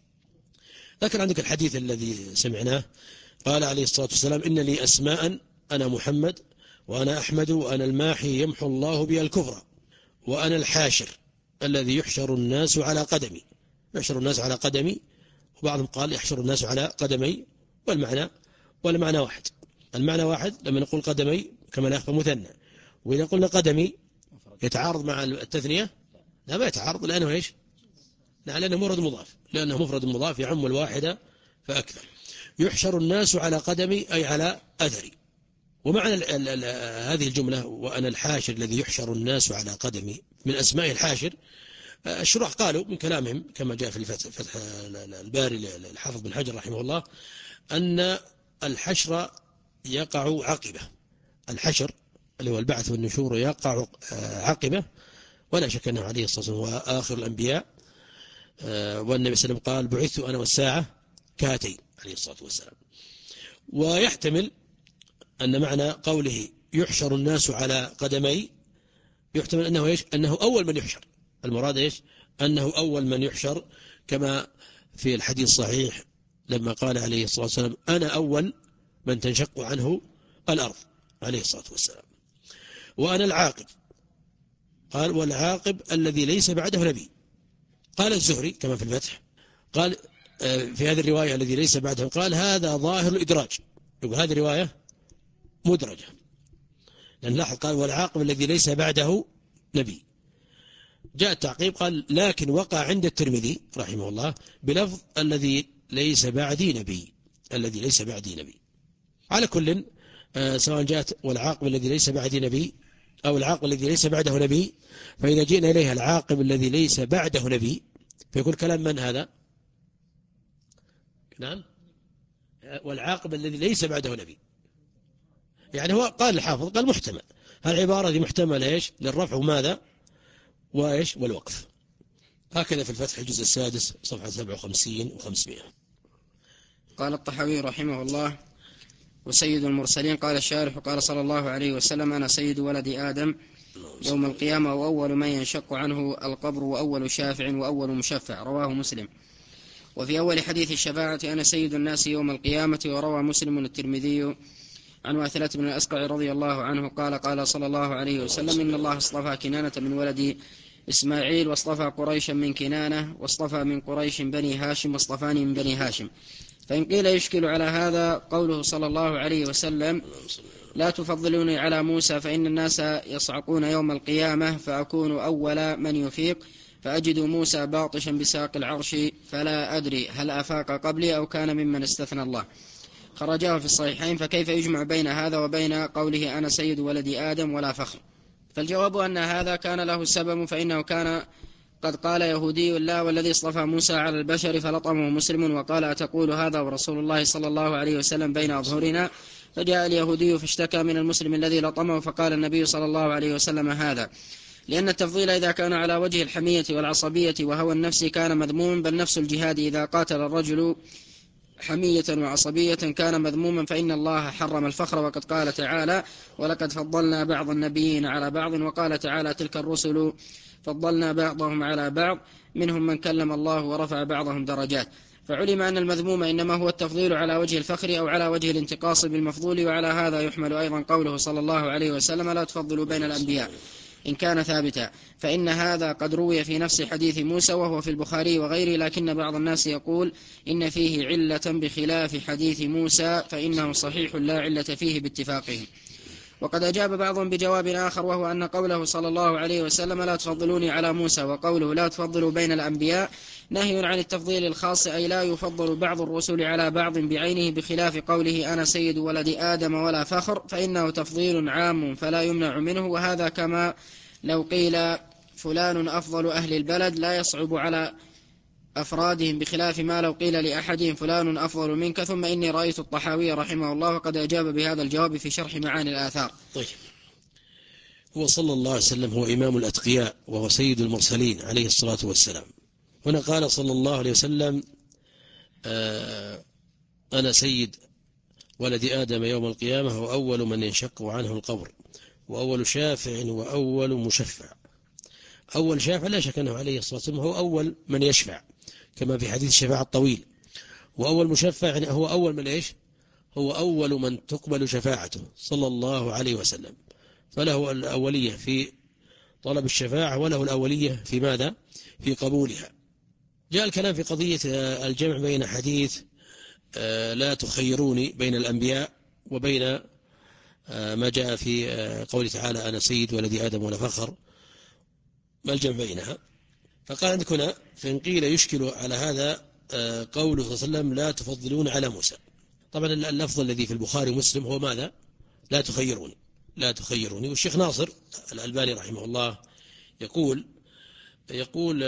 لكن عندك الحديث الذي سمعناه قال عليه الصلاة والسلام إن لي أسماء أنا محمد وأنا أحمد وأنا الماحي يمحو الله بي الكفر وأنا الحاشر الذي يحشر الناس على قدمي. يحشر الناس على قدمي، وبعضهم قال يحشر الناس على قدمي، والمعنى والمعنى واحد. المعنى واحد لما نقول قدمي كما لا يخفى مثنى، وإذا قلنا قدمي يتعارض مع التثنية؟ لا ما يتعارض، لأنه إيش؟ لأنه مفرد مضاف، لأنه مفرد مضاف يعم الواحدة فأكثر. يحشر الناس على قدمي أي على أثري. ومعنى ال ال ال هذه الجملة وأنا الحاشر الذي يحشر الناس على قدمي من أسماء الحاشر. الشراح قالوا من كلامهم كما جاء في الفتح فتح الباري الحافظ بن حجر رحمه الله أن الحشر يقع عقبة، الحشر اللي هو البعث والنشور يقع عقبة، ولا شك أنه عليه الصلاة والسلام هو آخر الأنبياء. والنبي صلى الله عليه وسلم قال بعثت أنا والساعة كهاتين عليه الصلاة والسلام. ويحتمل أن معنى قوله يحشر الناس على قدمي يحتمل أنه إيش؟ أنه أول من يحشر. المراد إيش؟ أنه أول من يحشر، كما في الحديث الصحيح لما قال عليه الصلاة والسلام أنا أول من تنشق عنه الأرض عليه الصلاة والسلام. وأنا العاقب، قال والعاقب الذي ليس بعده نبي. قال الزهري كما في الفتح قال في هذه الرواية الذي ليس بعده، قال هذا ظاهر الإدراج، يقول هذه الرواية مدرجة، لأن لاحظ قال والعاقب الذي ليس بعده نبي. جاء التعقيب قال لكن وقع عند الترمذي رحمه الله بلفظ الذي ليس بعدي نبي، الذي ليس بعدي نبي. على كل سواء جاءت والعاقب الذي ليس بعدي نبي أو العاقب الذي ليس بعده نبي، فإذا جئنا إليها العاقب الذي ليس بعده نبي فيكون كلام من هذا؟ نعم، والعاقب الذي ليس بعده نبي. يعني هو قال الحافظ قال محتمل، هالعبارة دي محتمل إيش؟ للرفع وماذا؟ وإيش؟ والوقف. هكذا في الفتح الجزء السادس صفحة سبعة وخمسين وخمسمائة. قال الطحاوي رحمه الله: وسيد المرسلين. قال الشارح: قال صلى الله عليه وسلم: أنا سيد ولد آدم يوم القيامة، وأول من ينشق عنه القبر، وأول شافع وأول مشفع. رواه مسلم. وفي أول حديث الشفاعة: أنا سيد الناس يوم القيامة. وروى مسلم الترمذي عن واثلة بن الأسقع رضي الله عنه قال: قال صلى الله عليه وسلم: إن الله اصطفى كنانة من ولد إسماعيل، واصطفى قريشا من كنانة، واصطفى من قريش بني هاشم، واصطفاني من بني هاشم. فإن قيل يشكل على هذا قوله صلى الله عليه وسلم: لا تفضلوني على موسى، فإن الناس يصعقون يوم القيامة، فأكون أول من يفيق، فأجد موسى باطشا بساق العرش، فلا أدري هل أفاق قبلي أو كان ممن استثنى الله. خرجاه في الصحيحين. فكيف يجمع بين هذا وبين قوله: أنا سيد ولد آدم ولا فخر؟ فالجواب أن هذا كان له سبب، فإنه كان قد قال يهودي: لا والذي اصطفى موسى على البشر، فلطمه مسلم وقال: أتقول هذا ورسول الله صلى الله عليه وسلم بين أظهرنا؟ فجاء اليهودي فاشتكى من المسلم الذي لطمه، فقال النبي صلى الله عليه وسلم: هذا لأن التفضيل إذا كان على وجه الحمية والعصبية وهوى النفس كان مذموما، بل نفس الجهاد إذا قاتل الرجل حمية وعصبية كان مذموما، فإن الله حرم الفخر. وقد قال تعالى: ولقد فضلنا بعض النبيين على بعض. وقال تعالى: تلك الرسل فضلنا بعضهم على بعض، منهم من كلم الله ورفع بعضهم درجات. فعلم أن المذموم إنما هو التفضيل على وجه الفخر أو على وجه الانتقاص بالمفضول. وعلى هذا يحمل أيضا قوله صلى الله عليه وسلم: لا تفضلوا بين الأنبياء، إن كان ثابتا، فإن هذا قد روي في نفس حديث موسى وهو في البخاري وغيره، لكن بعض الناس يقول إن فيه علة بخلاف حديث موسى، فإنه صحيح لا علة فيه باتفاقهم. وقد أجاب بعضهم بجواب آخر، وهو أن قوله صلى الله عليه وسلم: لا تفضلوني على موسى، وقوله: لا تفضلوا بين الأنبياء، نهي عن التفضيل الخاص، أي لا يفضل بعض الرسل على بعض بعينه، بخلاف قوله: أنا سيد ولد آدم ولا فخر، فإنه تفضيل عام فلا يمنع منه. وهذا كما لو قيل فلان أفضل أهل البلد، لا يصعب على أفرادهم، بخلاف ما لو قيل لأحدهم فلان أفضل منك. ثم إني رأيت الطحاوي رحمه الله وقد أجاب بهذا الجواب في شرح معاني الآثار. طيب، هو صلى الله عليه وسلم هو إمام الأتقياء وهو سيد المرسلين عليه الصلاة والسلام. هنا قال صلى الله عليه وسلم: آه أنا سيد ولد آدم يوم القيامة، وأول من ينشق عنه القبر، وأول شافع وأول مشفع. أول شافع لا شك أنه عليه الصلاة والسلام هو أول من يشفع، كما في حديث الشفاعة الطويل. وأول مشفع هو أول من إيش؟ هو أول من تقبل شفاعته صلى الله عليه وسلم، فله الأولية في طلب الشفاعة وله الأولية في ماذا؟ في قبولها. جاء الكلام في قضية الجمع بين حديث لا تخيروني بين الأنبياء وبين ما جاء في قول تعالى: أنا سيد ولد آدم ولا فخر، ما الجمع بينها؟ فقال عندك هنا: فإن قيل يشكل على هذا قوله صلى الله عليه وسلم: لا تفضلون على موسى. طبعا اللفظ الذي في البخاري ومسلم هو ماذا؟ لا تخيروني، لا تخيروني. والشيخ ناصر الألباني رحمه الله يقول يقول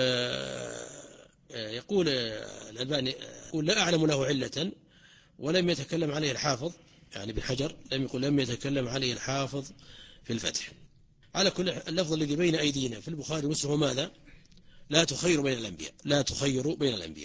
يقول الألباني يقول: لا أعلم له علة، ولم يتكلم عليه الحافظ، يعني ابن حجر لم يقول لم يتكلم عليه الحافظ في الفتح. على كل اللفظ الذي بين أيدينا في البخاري ومسلم هو ماذا؟ لا تخيروا بين الأنبياء، لا تخيروا بين الأنبياء.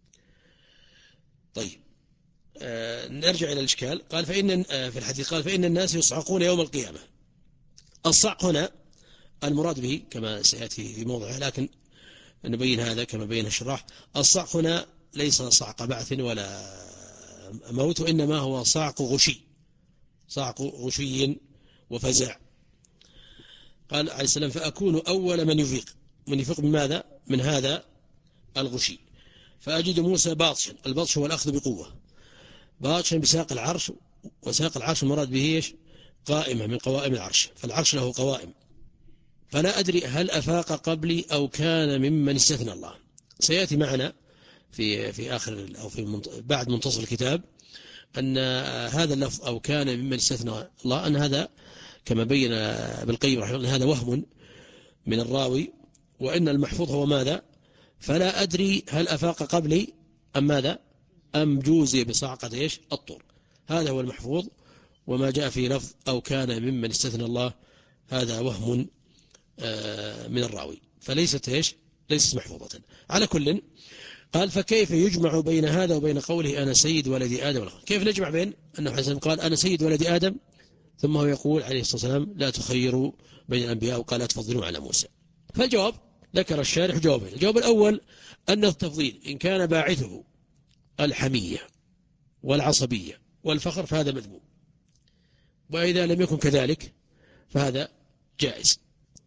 طيب، آه نرجع إلى الإشكال. قال: فإن آه في الحديث قال: فإن الناس يصعقون يوم القيامة. الصعق هنا المراد به كما سيأتي في موضعه، لكن نبين هذا كما بين الشراح. الصعق هنا ليس صعق بعث ولا موت، وإنما هو صعق غشي، صعق غشي وفزع. قال عليه السلام: فأكون أول من يفيق. من يفيق بماذا؟ من هذا الغشي. فأجد موسى باطشا. البطش هو الأخذ بقوة، باطشا بساق العرش. وساق العرش المراد به إيش؟ قائمة من قوائم العرش، فالعرش له قوائم. فلا أدري هل أفاق قبلي أو كان ممن استثنى الله. سيأتي معنا في في آخر أو في بعد منتصف الكتاب أن هذا اللفظ أو كان ممن استثنى الله، أن هذا كما بين ابن القيم رحمه الله هذا وهم من الراوي، وإن المحفوظ هو ماذا؟ فلا أدري هل أفاق قبلي أم ماذا؟ أم جوزي بصعقة إيش؟ الطور. هذا هو المحفوظ. وما جاء في لفظ أو كان ممن استثنى الله هذا وهم من الراوي، فليست إيش؟ ليست محفوظة. على كل قال فكيف يجمع بين هذا وبين قوله أنا سيد ولد آدم؟ كيف نجمع بين أنه حسن قال أنا سيد ولد آدم ثم هو يقول عليه الصلاة والسلام لا تخيروا بين الأنبياء وقال لا تفضلوا على موسى؟ فالجواب ذكر الشارح جوابين. الجواب الأول أن التفضيل إن كان باعثه الحمية والعصبية والفخر فهذا مذموم، وإذا لم يكن كذلك فهذا جائز.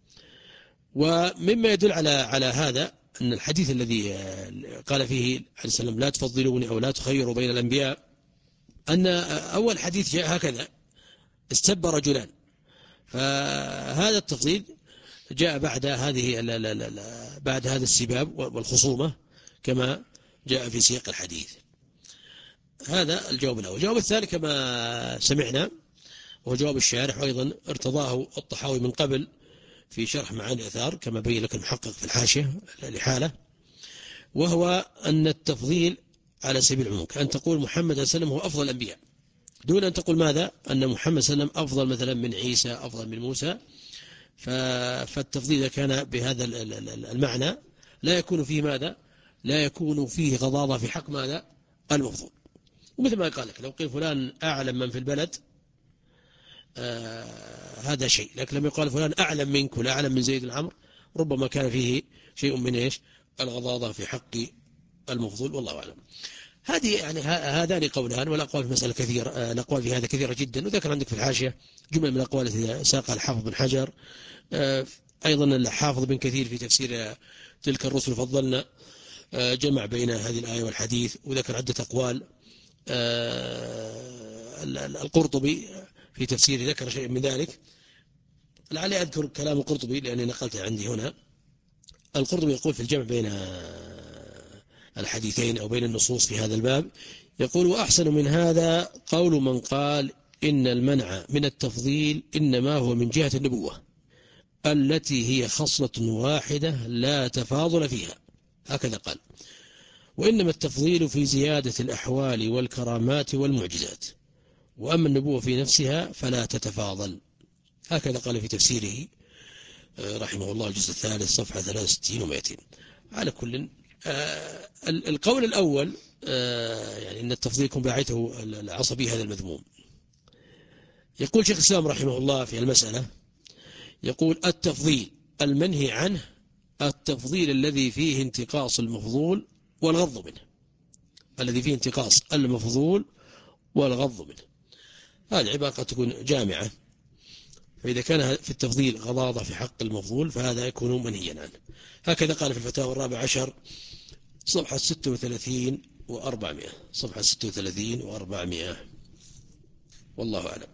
ومما يدل على على هذا أن الحديث الذي قال فيه عليه السلام لا تفضلوني أو لا تخيروا بين الأنبياء، أن أول حديث جاء هكذا استب رجلان، فهذا التفضيل جاء بعد هذه لا لا لا بعد هذا السباب والخصومة كما جاء في سياق الحديث. هذا الجواب الأول. الجواب الثاني كما سمعنا هو جواب الشارح، وأيضا ارتضاه الطحاوي من قبل في شرح معاني الآثار كما بين لك المحقق في الحاشية لحالة، وهو أن التفضيل على سبيل العموم كأن تقول محمد صلى الله عليه وسلم هو أفضل الأنبياء دون أن تقول ماذا أن محمد صلى الله عليه وسلم أفضل مثلا من عيسى أفضل من موسى. فالتفضيل إذا كان بهذا المعنى لا يكون فيه ماذا لا يكون فيه غضاضة في حق ماذا المفضول. ومثل ما قال لك لو قيل فلان أعلم من في البلد آه هذا شيء، لكن لما يقال فلان أعلم منك ولا أعلم من زيد العمر ربما كان فيه شيء من إيش الغضاضة في حق المفضول، والله أعلم. هذه يعني هذان قولان، والأقوال في مسألة كثيرة، الأقوال في هذا كثيرة جدا. وذكر عندك في الحاشية جملة من الأقوال التي ساقها الحافظ بن حجر، أيضا الحافظ بن كثير في تفسير تلك الرسل فضلنا جمع بين هذه الآية والحديث، وذكر عدة أقوال. القرطبي في تفسيره ذكر شيء من ذلك، لعلي أذكر كلام القرطبي لأني نقلته عندي هنا. القرطبي يقول في الجمع بين الحديثين أو بين النصوص في هذا الباب، يقول وأحسن من هذا قول من قال إن المنع من التفضيل إنما هو من جهة النبوة التي هي خصلة واحدة لا تفاضل فيها، هكذا قال، وإنما التفضيل في زيادة الأحوال والكرامات والمعجزات، وأما النبوة في نفسها فلا تتفاضل، هكذا قال في تفسيره رحمه الله الجزء الثالث صفحة ثلاثة وستين ومائتين. على كل آه القول الأول آه يعني أن التفضيل يكون باعثه العصبي هذا المذموم. يقول شيخ الإسلام رحمه الله في المسألة، يقول التفضيل المنهي عنه التفضيل الذي فيه انتقاص المفضول والغض منه، الذي فيه انتقاص المفضول والغض منه. هذه العبارة قد تكون جامعة، فإذا كان في التفضيل غضاضة في حق المفضول فهذا يكون منهيا عنه. هكذا قال في الفتاوى الرابع عشر صفحة ستة وثلاثين وأربعمائة، صفحة ستة وثلاثين وأربعمائة، والله أعلم.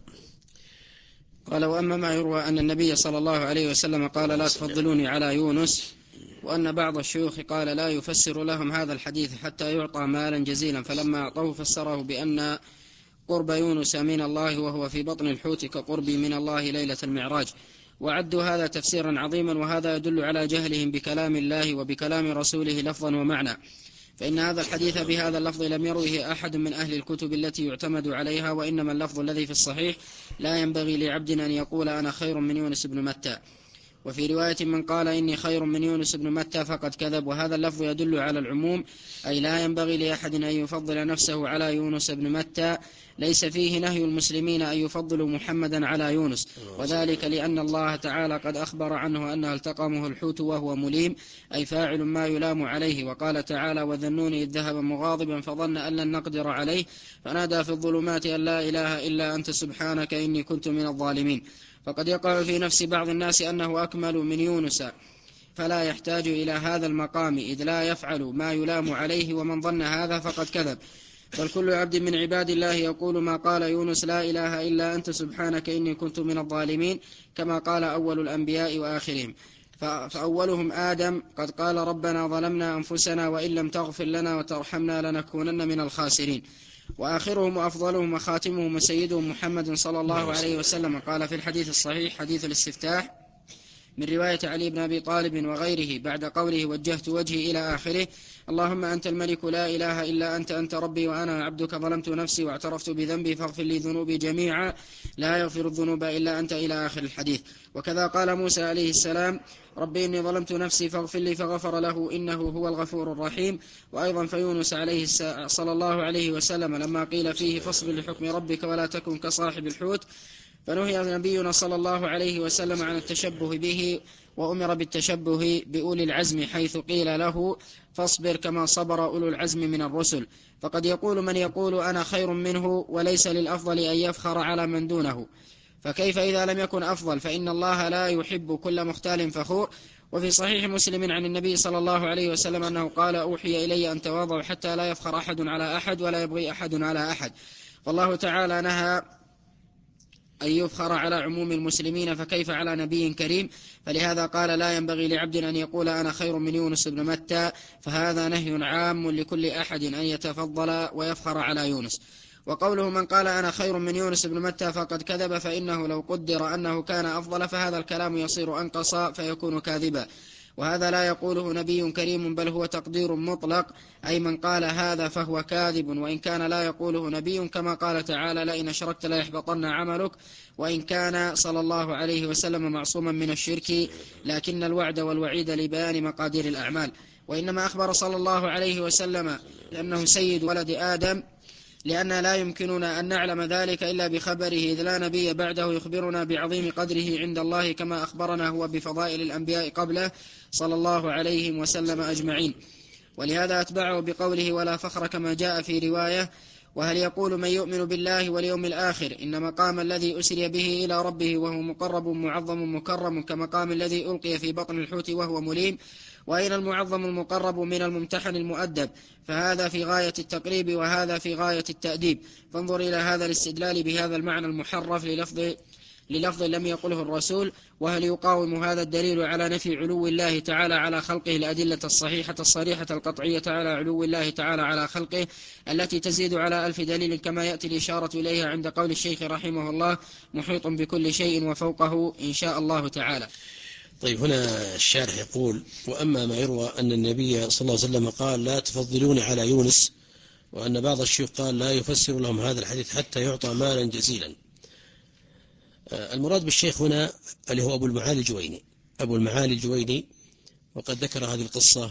قال وأما ما يروى أن النبي صلى الله عليه وسلم قال لا تفضلوني على يونس، وأن بعض الشيوخ قال لا يفسر لهم هذا الحديث حتى يعطى مالا جزيلا، فلما أعطوه فسره بأن قرب يونس من الله وهو في بطن الحوت كقربي من الله ليلة المعراج، وعدوا هذا تفسيرا عظيما، وهذا يدل على جهلهم بكلام الله وبكلام رسوله لفظا ومعنى، فإن هذا الحديث بهذا اللفظ لم يروه أحد من أهل الكتب التي يعتمد عليها، وإنما اللفظ الذي في الصحيح لا ينبغي لعبد أن يقول أنا خير من يونس بن متى. وفي رواية من قال إني خير من يونس بن متى فقد كذب، وهذا اللفظ يدل على العموم، أي لا ينبغي لأحد أن يفضل نفسه على يونس بن متى، ليس فيه نهي المسلمين أن يفضلوا محمدا على يونس، وذلك لأن الله تعالى قد أخبر عنه أنه التقمه الحوت وهو مليم، أي فاعل ما يلام عليه. وقال تعالى وذنون إذ ذهب مغاضبا فظن أن لن نقدر عليه فنادى في الظلمات أن لا إله إلا أنت سبحانك إني كنت من الظالمين. فقد يقع في نفس بعض الناس أنه أكمل من يونس فلا يحتاج إلى هذا المقام إذ لا يفعل ما يلام عليه، ومن ظن هذا فقد كذب. بل كل عبد من عباد الله يقول ما قال يونس لا إله إلا أنت سبحانك إني كنت من الظالمين، كما قال أول الأنبياء وآخرهم. فأولهم آدم قد قال ربنا ظلمنا أنفسنا وإن لم تغفر لنا وترحمنا لنكونن من الخاسرين. وآخرهم وأفضلهم وخاتمهم وسيدهم محمد صلى الله عليه وسلم قال في الحديث الصحيح حديث الاستفتاح من رواية علي بن أبي طالب وغيره بعد قوله وجهت وجهي إلى آخره: اللهم أنت الملك لا إله إلا أنت أنت ربي وأنا عبدك ظلمت نفسي واعترفت بذنبي فاغفر لي ذنوبي جميعا لا يغفر الذنوب إلا أنت إلى آخر الحديث. وكذا قال موسى عليه السلام: ربي إني ظلمت نفسي فاغفر لي فغفر له إنه هو الغفور الرحيم. وأيضا فيونس عليه صلى الله عليه وسلم لما قيل فيه فاصبر لحكم ربك ولا تكن كصاحب الحوت فنهي نبينا صلى الله عليه وسلم عن التشبه به وأمر بالتشبه بأولي العزم حيث قيل له فاصبر كما صبر أولو العزم من الرسل. فقد يقول من يقول أنا خير منه وليس للأفضل أن يفخر على من دونه، فكيف إذا لم يكن أفضل؟ فإن الله لا يحب كل مختال فخور. وفي صحيح مسلم عن النبي صلى الله عليه وسلم أنه قال أوحي إلي أن تواضعوا حتى لا يفخر أحد على أحد ولا يبغي أحد على أحد. فالله تعالى نهى أن يفخر على عموم المسلمين، فكيف على نبي كريم؟ فلهذا قال لا ينبغي لعبد أن يقول أنا خير من يونس بن متى، فهذا نهي عام لكل أحد أن يتفضل ويفخر على يونس. وقوله من قال أنا خير من يونس بن متى فقد كذب، فإنه لو قدر أنه كان أفضل فهذا الكلام يصير أنقص فيكون كاذبا، وهذا لا يقوله نبي كريم بل هو تقدير مطلق، أي من قال هذا فهو كاذب، وإن كان لا يقوله نبي كما قال تعالى لئن أشركت ليحبطن عملك. وإن كان صلى الله عليه وسلم معصوما من الشرك، لكن الوعد والوعيد لبيان مقادير الأعمال. وإنما أخبر صلى الله عليه وسلم أنه سيد ولد آدم لأن لا يمكننا أن نعلم ذلك إلا بخبره، إذ لا نبي بعده يخبرنا بعظيم قدره عند الله كما أخبرنا هو بفضائل الأنبياء قبله صلى الله عليه وسلم أجمعين. ولهذا أتبعه بقوله ولا فخر كما جاء في رواية: وهل يقول من يؤمن بالله واليوم الآخر إن مقام الذي أسري به إلى ربه وهو مقرب معظم مكرم كمقام الذي ألقي في بطن الحوت وهو مليم؟ وأين المعظم المقرب من الممتحن المؤدب؟ فهذا في غاية التقريب وهذا في غاية التأديب. فانظر إلى هذا الاستدلال بهذا المعنى المحرف للفظ للفظ لم يقله الرسول. وهل يقاوم هذا الدليل على نفي علو الله تعالى على خلقه الأدلة الصحيحة الصريحة القطعية على علو الله تعالى على خلقه التي تزيد على ألف دليل، كما يأتي الإشارة إليها عند قول الشيخ رحمه الله محيط بكل شيء وفوقه إن شاء الله تعالى. طيب، هنا الشارح يقول وأما ما يروى أن النبي صلى الله عليه وسلم قال لا تفضلون على يونس، وأن بعض الشيوخ قال لا يفسر لهم هذا الحديث حتى يعطى مالا جزيلا. المراد بالشيخ هنا اللي هو أبو المعالي الجويني أبو المعالي الجويني وقد ذكر هذه القصة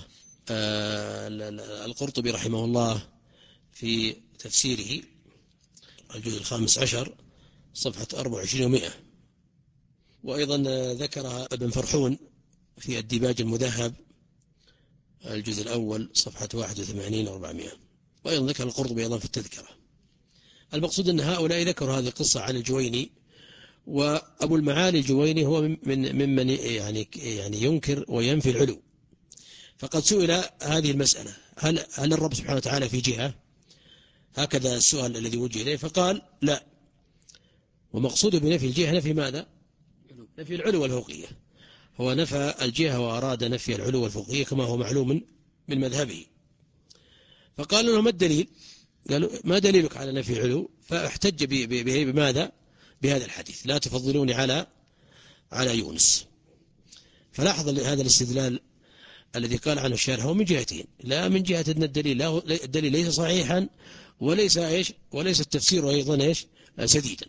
القرطبي رحمه الله في تفسيره الجزء الخامس عشر صفحة أربعة وعشرين ومئة، وأيضا ذكرها ابن فرحون في الديباج المذهب الجزء الأول صفحة واحد وثمانين وأربعمائة، وأيضا ذكر القرطبي أيضا في التذكرة. المقصود أن هؤلاء ذكروا هذه القصة عن الجويني، وأبو المعالي الجويني هو من ممن يعني يعني ينكر وينفي العلو. فقد سئل هذه المسألة هل هل الرب سبحانه وتعالى في جهة؟ هكذا السؤال الذي وجه إليه، فقال لا. ومقصود بنفي الجهة نفي ماذا؟ نفي العلو والفوقية. هو نفى الجهة وأراد نفي العلو والفوقية كما هو معلوم من مذهبه. فقال له ما الدليل؟ قالوا ما دليلك على نفي العلو؟ فاحتج بماذا؟ بهذا الحديث لا تفضلوني على على يونس. فلاحظ هذا الاستدلال الذي قال عنه الشارح هو من جهتين، لا من جهة أن الدليل لا الدليل ليس صحيحا وليس ايش وليس التفسير ايضا ايش سديدا،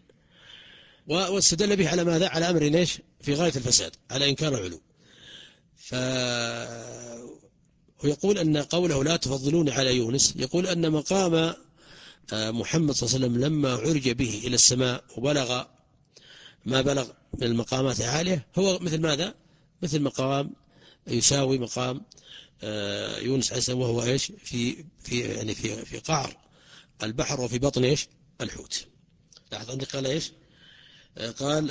واستدل به على ماذا؟ على امر ايش في غاية الفساد، على انكار العلو. فيقول ان قوله لا تفضلون على يونس يقول ان مقام محمد صلى الله عليه وسلم لما عرج به إلى السماء وبلغ ما بلغ من المقامات العالية هو مثل ماذا؟ مثل مقام يساوي مقام يونس عليه السلام، وهو إيش في في يعني في في قعر البحر وفي بطن إيش الحوت. لاحظ عندي قال إيش؟ قال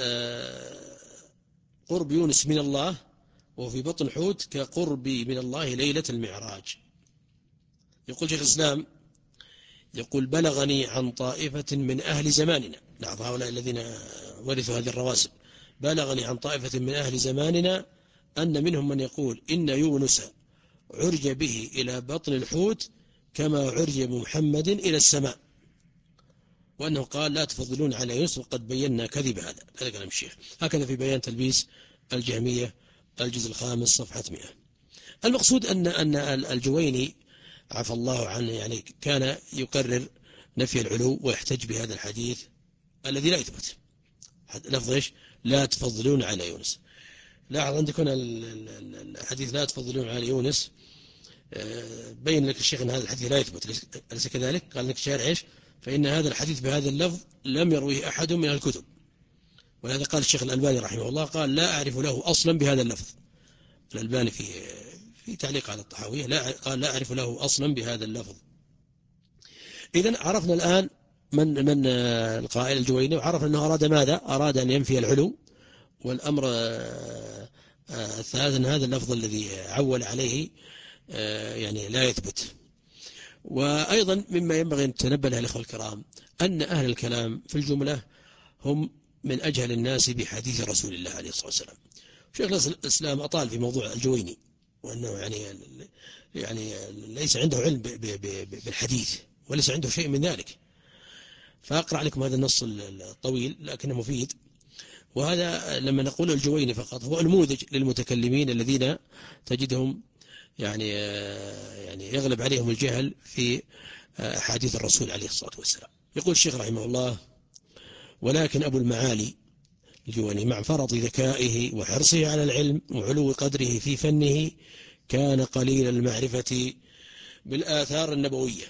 قرب يونس من الله وفي بطن حوت كقربي من الله ليلة المعراج. يقول شيخ الإسلام يقول بلغني عن طائفة من أهل زماننا، لاحظ هؤلاء الذين ورثوا هذه الرواسب، بلغني عن طائفة من أهل زماننا أن منهم من يقول إن يونس عرج به إلى بطن الحوت كما عرج بمحمد إلى السماء، وأنه قال لا تفضلون على يونس، وقد بينا كذب هذا. هذا كلام الشيخ. هكذا في بيان تلبيس الجهمية الجزء الخامس صفحة مئة. المقصود أن أن الجويني عفى الله عنه يعني كان يقرر نفي العلو ويحتج بهذا الحديث الذي لا يثبت. لفظ ايش؟ لا تفضلون على يونس. لاحظ عندكم الحديث لا تفضلون على يونس، بين لك الشيخ أن هذا الحديث لا يثبت، أليس كذلك؟ قال لك الشارع ايش؟ فإن هذا الحديث بهذا اللفظ لم يرويه أحد من الكتب. ولهذا قال الشيخ الألباني رحمه الله قال لا أعرف له أصلا بهذا اللفظ. الألباني في في تعليق على الطحاوية لا قال لا أعرف له أصلا بهذا اللفظ. إذن عرفنا الآن من من القائل الجويني، وعرفنا أنه أراد ماذا؟ أراد أن ينفي العلو. والأمر الثالث أن هذا اللفظ الذي عول عليه يعني لا يثبت. وأيضا مما ينبغي أن تنبه له الأخوة الكرام أن أهل الكلام في الجملة هم من أجهل الناس بحديث رسول الله عليه الصلاة والسلام. شيخ الإسلام أطال في موضوع الجويني، وأنه يعني يعني ليس عنده علم بالحديث وليس عنده شيء من ذلك. فأقرأ لكم هذا النص الطويل لكنه مفيد. وهذا لما نقول الجويني فقط هو نموذج للمتكلمين الذين تجدهم يعني يعني يغلب عليهم الجهل في أحاديث الرسول عليه الصلاة والسلام. يقول الشيخ رحمه الله: ولكن أبو المعالي الجويني مع فرط ذكائه وحرصه على العلم وعلو قدره في فنه كان قليل المعرفة بالآثار النبوية،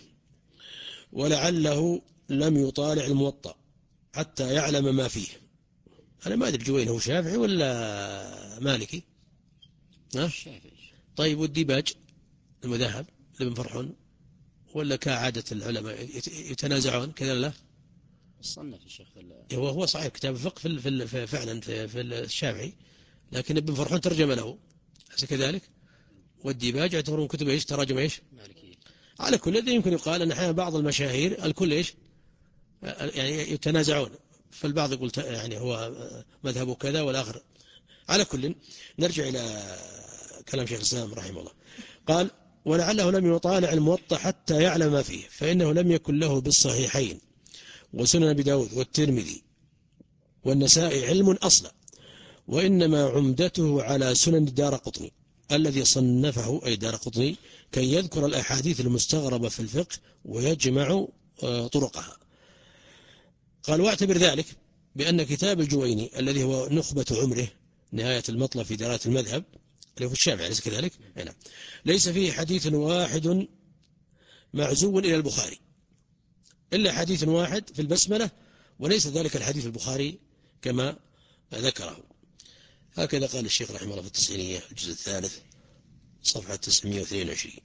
ولعله لم يطالع الموطأ حتى يعلم ما فيه. أنا ما أدري الجويني هو شافعي ولا مالكي؟ ها؟ طيب والديباج المذهب لابن فرحون ولا كعادة العلماء يتنازعون كذا؟ لا صنف الشيخ هو هو صحيح كتاب الفقه في في فعلا في, في الشافعي، لكن ابن فرحون ترجم له أليس كذلك؟ والديباج يعتبرون كتب ايش؟ تراجم ايش؟ مالكي. على كل الذي يمكن يقال ان احيانا بعض المشاهير الكل ايش؟ يعني يتنازعون، فالبعض يقول يعني هو مذهبه كذا والآخر. على كل نرجع إلى كلام شيخ الإسلام رحمه الله. قال: ولعله لم يطالع الموطأ حتى يعلم ما فيه، فإنه لم يكن له بالصحيحين وسنن أبي داود والترمذي والنسائي علم أصلا، وإنما عمدته على سنن الدارقطني الذي صنفه أي دارقطني كي يذكر الأحاديث المستغربة في الفقه ويجمع طرقها. قال: واعتبر ذلك بأن كتاب الجويني الذي هو نخبة عمره نهاية المطلب في دراية المذهب اللي هو في الشافعي أليس كذلك؟ هنا ليس فيه حديث واحد معزو إلى البخاري إلا حديث واحد في البسملة، وليس ذلك الحديث البخاري كما ذكره. هكذا قال الشيخ رحمه الله في التسعينية الجزء الثالث صفحة تسعمائة واثنين وعشرين.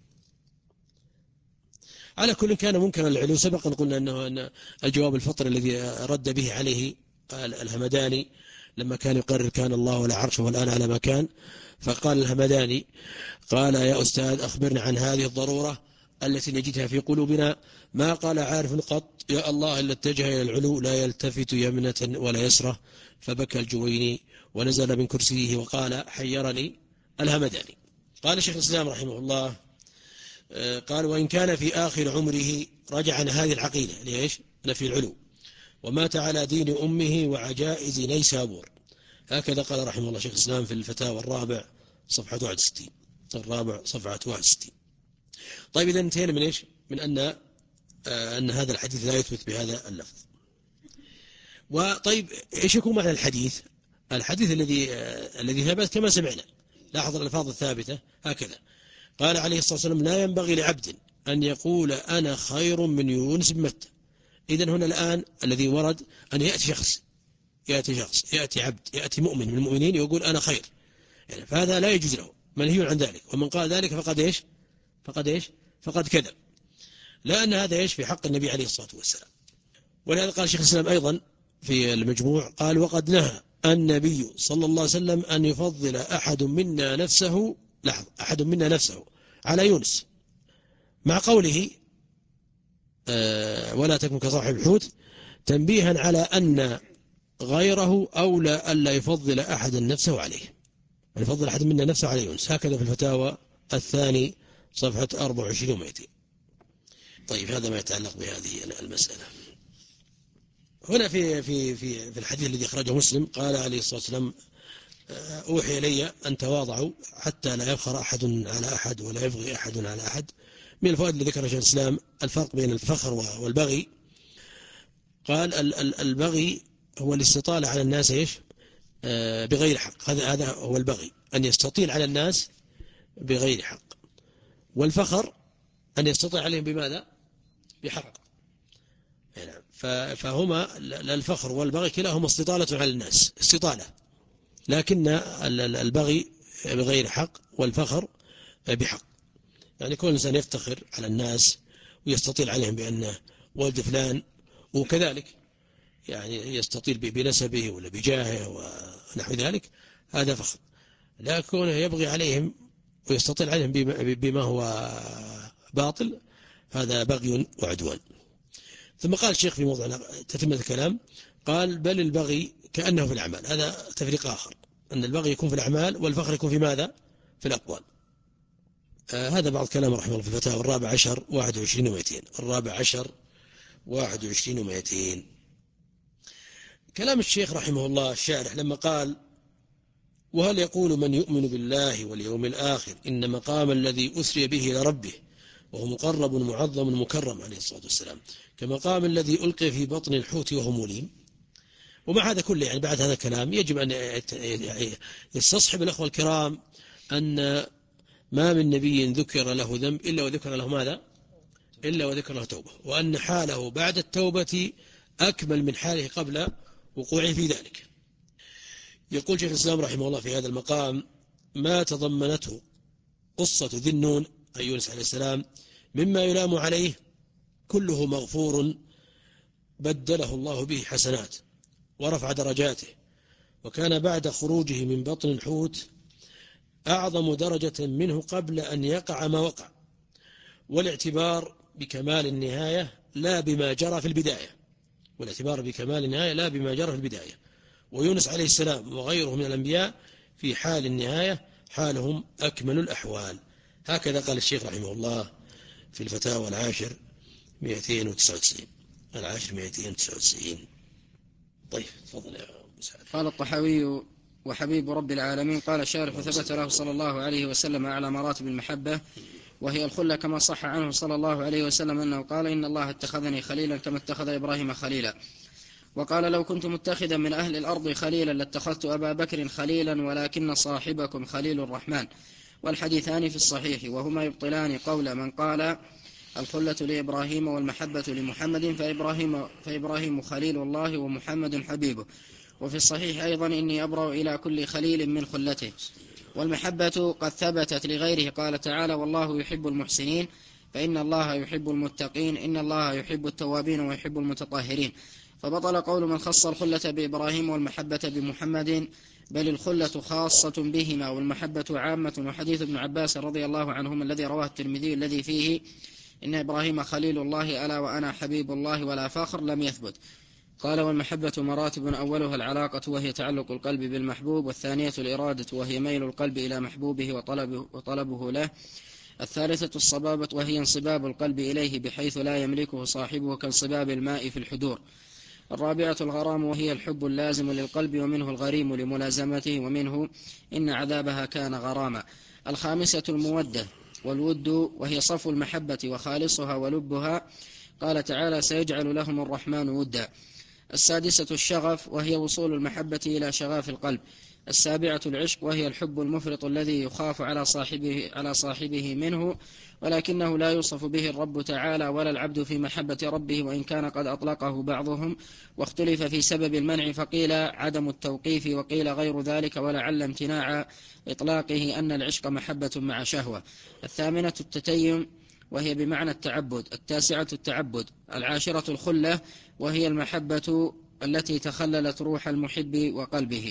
على كل كان منكرا العلو. سبق أن قلنا أنه أن الجواب الفطر الذي رد به عليه الهمداني لما كان يقرر كان الله ولا عرشه والآن على ما كان، فقال الهمداني: قال يا أستاذ أخبرنا عن هذه الضرورة التي نجدها في قلوبنا. ما قال عارف قط يا الله إلا اتجه إلى العلو لا يلتفت يمنة ولا يسرة. فبكى الجويني ونزل من كرسيه وقال: حيرني الهمداني. قال شيخ الإسلام رحمه الله: قال: وإن كان في آخر عمره رجع عن هذه العقيدة ليش؟ نفي العلو، ومات على دين أمه وعجائز نيسابور. هكذا قال رحمه الله شيخ الإسلام في الفتاوى الرابع صفحة واحد وستين، الرابع صفحة واحد وستين. طيب إذا انتهينا من إيش؟ من أن آه أن هذا الحديث لا يثبت بهذا اللفظ. وطيب إيش يكون معنى الحديث؟ الحديث الذي آه الذي ثبت كما سمعنا. لاحظ الألفاظ الثابتة هكذا. قال عليه الصلاة والسلام: لا ينبغي لعبد أن يقول أنا خير من يونس بن متى. إذن هنا الآن الذي ورد أن يأتي شخص يأتي شخص يأتي عبد يأتي مؤمن من المؤمنين يقول أنا خير، يعني فهذا لا يجوز له، منهي عن ذلك. ومن قال ذلك فقد إيش فقد إيش فقد كذب، لأن هذا إيش في حق النبي عليه الصلاة والسلام. ولهذا قال شيخ الإسلام أيضا في المجموع قال: وقد نهى النبي صلى الله عليه وسلم أن يفضل أحد منا نفسه لحظ أحد منا نفسه على يونس، مع قوله أه ولا تكن كصاحب الحوت، تنبيها على أن غيره أولى ألا يفضل أحد نفسه عليه، أن يفضل أحد منا نفسه على يونس. هكذا في الفتاوى الثاني صفحة أربعة وعشرين ومئتين. طيب هذا ما يتعلق بهذه المسألة. هنا في في في في الحديث الذي أخرجه مسلم قال عليه الصلاة والسلام: أوحي إلي أن تواضعوا حتى لا يفخر أحد على أحد ولا يبغي أحد على أحد. من الفوائد اللي ذكرها شيخ الإسلام الفرق بين الفخر والبغي. قال البغي هو الاستطالة على الناس إيش بغير حق، هذا هذا هو البغي، أن يستطيل على الناس بغير حق. والفخر أن يستطيع عليهم بماذا؟ بحق. فهما الفخر والبغي كلاهما استطالة على الناس، استطالة، لكن البغي بغير حق والفخر بحق. يعني كل إنسان يفتخر على الناس ويستطيل عليهم بأنه ولد فلان، وكذلك يعني يستطيل بنسبه ولا بجاهه ونحو ذلك، هذا فخر. لكن يبغي عليهم ويستطيل عليهم بما هو باطل، هذا بغي وعدوان. ثم قال الشيخ في موضوع تتمة الكلام، قال بل البغي كأنه في الأعمال. هذا تفريق آخر، أن البغي يكون في الأعمال والفخر يكون في ماذا؟ في الأقوال. آه هذا بعض كلام رحمه الله في الفتاوى الرابع عشر واحد وعشرين ومائتين، الرابع عشر واحد وعشرين ومائتين. كلام الشيخ رحمه الله الشارح لما قال وهل يقول من يؤمن بالله واليوم الآخر إن مقام الذي أسري به إلى ربه وهو مقرب معظم مكرم عليه الصلاة والسلام كمقام الذي ألقي في بطن الحوت وهو مليم. ومع هذا كله يعني بعد هذا الكلام يجب أن يستصحب الأخوة الكرام أن ما من نبي ذكر له ذنب إلا وذكر له ماذا؟ إلا وذكر له توبة، وأن حاله بعد التوبة أكمل من حاله قبل وقوعه في ذلك. يقول شيخ الإسلام رحمه الله في هذا المقام ما تضمنته قصة ذي النون أي يونس عليه السلام مما يلام عليه كله مغفور بدله الله به حسنات ورفع درجاته، وكان بعد خروجه من بطن الحوت أعظم درجة منه قبل أن يقع ما وقع، والاعتبار بكمال النهاية لا بما جرى في البداية، والاعتبار بكمال النهاية لا بما جرى في البداية. ويونس عليه السلام وغيره من الأنبياء في حال النهاية حالهم أكمل الأحوال. هكذا قال الشيخ رحمه الله في الفتاوى العاشر مئتين وتسعة وتسعين، العاشر مئتين وتسعة وتسعين. طيب تفضل يا مساعد. قال الطحاوي وحبيب رب العالمين قال الشارح ثبت له صلى الله عليه وسلم أعلى مراتب المحبة وهي الخلة، كما صح عنه صلى الله عليه وسلم أنه قال إن الله اتخذني خليلا كما اتخذ إبراهيم خليلا. وقال لو كنت متخذا من أهل الأرض خليلا لاتخذت أبا بكر خليلا ولكن صاحبكم خليل الرحمن. والحديثان في الصحيح وهما يبطلان قول من قال الخلة لإبراهيم والمحبة لمحمد فإبراهيم, فإبراهيم خليل الله ومحمد حبيبه. وفي الصحيح أيضا إني أبرأ إلى كل خليل من خلته. والمحبة قد ثبتت لغيره، قال تعالى والله يحب المحسنين فإن الله يحب المتقين إن الله يحب التوابين ويحب المتطهرين. فبطل قول من خص الخلة بإبراهيم والمحبة بمحمد، بل الخلة خاصة بهما والمحبة عامة. وحديث ابن عباس رضي الله عنهما الذي رواه الترمذي الذي فيه إن إبراهيم خليل الله ألا وأنا حبيب الله ولا فاخر لم يثبت. قال والمحبة مراتب أولها العلاقة وهي تعلق القلب بالمحبوب، والثانية الإرادة وهي ميل القلب إلى محبوبه وطلبه, وطلبه له، الثالثة الصبابة وهي انصباب القلب إليه بحيث لا يملكه صاحبه كانصباب الماء في الحدور، الرابعة الغرام وهي الحب اللازم للقلب ومنه الغريم لملازمته ومنه إن عذابها كان غراما، الخامسة المودة والود وهي صف المحبة وخالصها ولبها، قال تعالى سيجعل لهم الرحمن ودا، السادسة الشغف وهي وصول المحبة إلى شغاف القلب، السابعة العشق وهي الحب المفرط الذي يخاف على صاحبه, على صاحبه منه ولكنه لا يوصف به الرب تعالى ولا العبد في محبة ربه وإن كان قد أطلقه بعضهم، واختلف في سبب المنع فقيل عدم التوقيف وقيل غير ذلك ولعل امتناع إطلاقه أن العشق محبة مع شهوة، الثامنة التتيم وهي بمعنى التعبد، التاسعة التعبد، العاشرة الخلة وهي المحبة التي تخللت روح المحب وقلبه،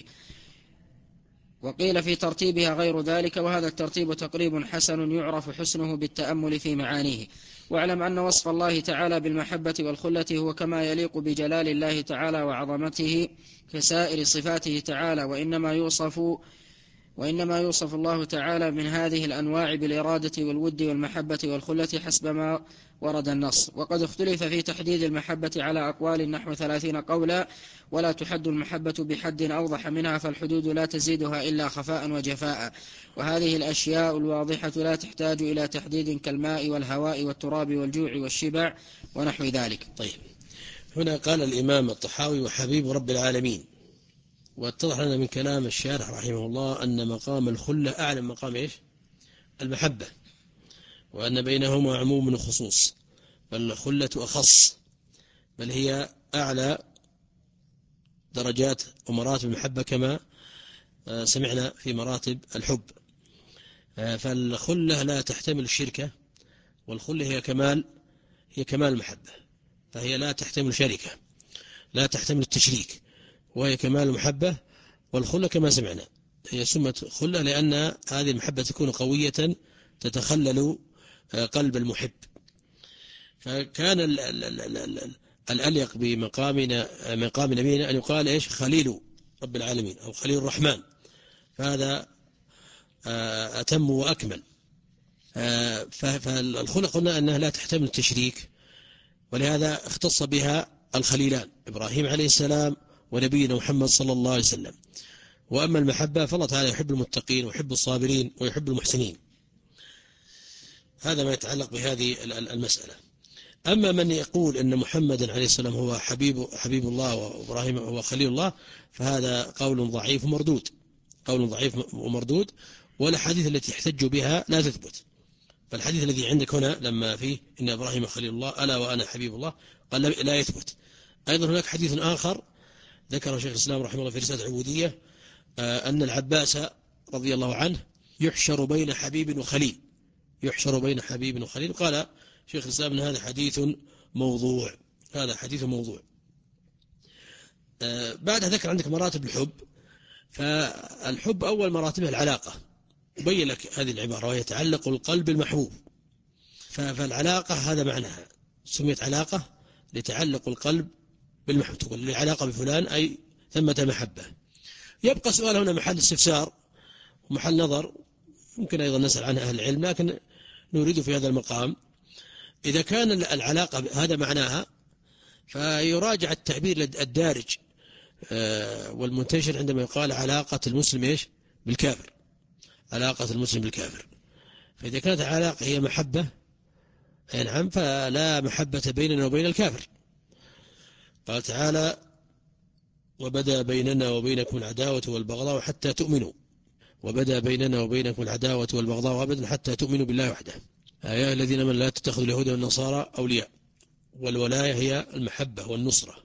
وقيل في ترتيبها غير ذلك وهذا الترتيب تقريب حسن يعرف حسنه بالتأمل في معانيه. واعلم أن وصف الله تعالى بالمحبة والخلة هو كما يليق بجلال الله تعالى وعظمته كسائر صفاته تعالى، وإنما يوصف وإنما يوصف الله تعالى من هذه الأنواع بالإرادة والود والمحبة والخلة حسب ما ورد النص. وقد اختلف في تحديد المحبة على أقوال نحو ثلاثين قولا، ولا تحد المحبة بحد أوضح منها، فالحدود لا تزيدها إلا خفاء وجفاء. وهذه الأشياء الواضحة لا تحتاج إلى تحديد كالماء والهواء والتراب والجوع والشبع ونحو ذلك. طيب، هنا قال الإمام الطحاوي وحبيب رب العالمين، واتضح لنا من كلام الشارح رحمه الله أن مقام الخلة أعلى من مقام إيش؟ المحبة، وأن بينهما عموم وخصوص، بل الخلة أخص، بل هي أعلى درجات ومراتب المحبة كما سمعنا في مراتب الحب. فالخلة لا تحتمل الشركة، والخلة هي كمال هي كمال المحبة، فهي لا تحتمل شركة، لا تحتمل التشريك، وهي كمال المحبة. والخلة كما سمعنا هي سمت خلة لأن هذه المحبة تكون قوية تتخلل قلب المحب. فكان الأليق بمقامنا مقام نبينا أن يقال إيش؟ خليل رب العالمين أو خليل الرحمن، فهذا أتم وأكمل. فالخلة قلنا أنها لا تحتمل التشريك، ولهذا اختص بها الخليلان إبراهيم عليه السلام ونبينا محمد صلى الله عليه وسلم. وأما المحبة فالله تعالى يحب المتقين ويحب الصابرين ويحب المحسنين. هذا ما يتعلق بهذه المسألة. أما من يقول أن محمدا عليه السلام هو حبيب حبيب الله وإبراهيم هو خليل الله، فهذا قول ضعيف ومردود، قول ضعيف ومردود، والحديث التي يحتج بها لا تثبت. فالحديث الذي عندك هنا لما فيه إن إبراهيم خليل الله ألا وأنا حبيب الله قال لا يثبت. أيضا هناك حديث آخر ذكره شيخ الإسلام رحمه الله في رسالة عبودية، أن العباس رضي الله عنه يحشر بين حبيب وخليل، يحشر بين حبيب وخليل. قال شيخ الإسلام أن هذا حديث موضوع، هذا حديث موضوع. بعدها ذكر عندك مراتب الحب. فالحب أول مراتبه العلاقة، بين لك هذه العبارة، ويتعلق القلب بالمحبوب. فالعلاقة هذا معناها، سميت علاقة لتعلق القلب بالمحبوب، تقول لي علاقة بفلان أي ثمة محبة. يبقى سؤال هنا محل استفسار ومحل نظر، ممكن أيضا نسأل عنه أهل العلم، لكن نريد في هذا المقام إذا كان العلاقة هذا معناها، فيراجع التعبير الدارج والمنتشر عندما يقال علاقة المسلم إيش؟ بالكافر، علاقة المسلم بالكافر. فإذا كانت العلاقة هي محبة نعم، فلا محبة بيننا وبين الكافر. قال تعالى وبدأ بيننا وبينكم العداوة والبغضاء حتى تؤمنوا، وبدأ بيننا وبينكم العداوة والبغضاء أبدا حتى تؤمنوا بالله وحده. يا الذين من لا تتخذوا اليهود والنصارى أولياء، والولاية هي المحبة والنصرة.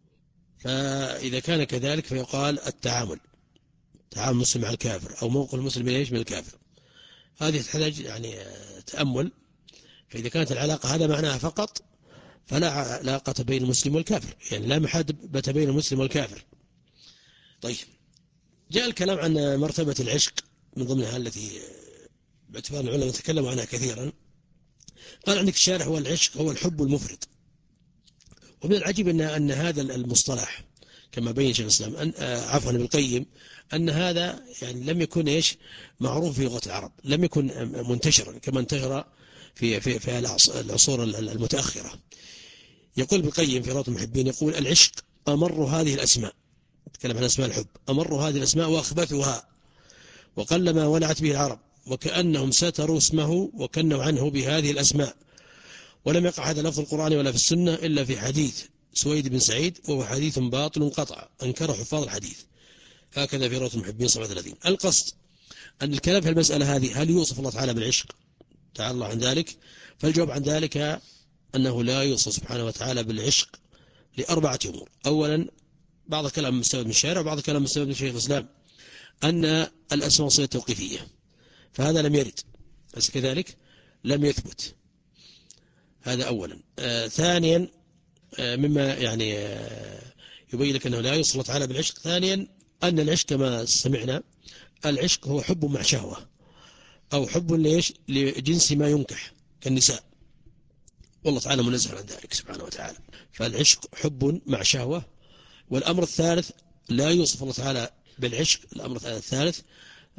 فإذا كان كذلك فيقال التعامل، تعامل المسلم مع الكافر أو موقف المسلم إيش من الكافر، هذه تحتاج يعني تأمل. فإذا كانت العلاقة هذا معناها فقط، فلا علاقة بين المسلم والكافر، يعني لا محبة بين المسلم والكافر. طيب، جاء الكلام عن مرتبة العشق من ضمنها التي باعتبار العلماء نتكلم عنها كثيرا. قال عندك الشارح هو العشق هو الحب المفرط. ومن العجيب أن, أن هذا المصطلح كما بين شيخ الإسلام أن عفوا ابن القيم أن هذا يعني لم يكن إيش معروف في لغة العرب، لم يكن منتشرا كما انتشر في في في العصور المتأخرة. يقول ابن القيم في روضة المحبين، يقول العشق أمر هذه الأسماء، تكلم عن أسماء الحب، أمر هذه الأسماء وأخبثها، وقلما ولعت به العرب، وكأنهم ستروا اسمه وكنوا عنه بهذه الأسماء. ولم يقع هذا لفظ القرآن ولا في السنة إلا في حديث سويد بن سعيد، وهو حديث باطل قطع أنكره حفاظ الحديث. هكذا في روضة المحبين سبعة وثلاثين. القصد أن الكلام في المسألة هذه، هل يوصف الله تعالى بالعشق؟ تعالى الله عن ذلك. فالجواب عن ذلك أنه لا يوصف سبحانه وتعالى بالعشق لأربعة أمور. أولا، بعض الكلام مستوى من الشارع وبعض الكلام مستوى من شيخ الإسلام، أن الأسماء والصفات توقيفية، فهذا لم يرد، بس كذلك لم يثبت. هذا أولا. آه ثانيا، آه مما يعني آه يبين لك أنه لا يوصف الله تعالى بالعشق. ثانيا، أن العشق كما سمعنا، العشق هو حب مع شهوة، أو حب ليش لجنس ما ينكح كالنساء، والله تعالى منزه عن ذلك سبحانه وتعالى. فالعشق حب مع شهوة. والأمر الثالث، لا يوصف الله تعالى بالعشق. الأمر الثالث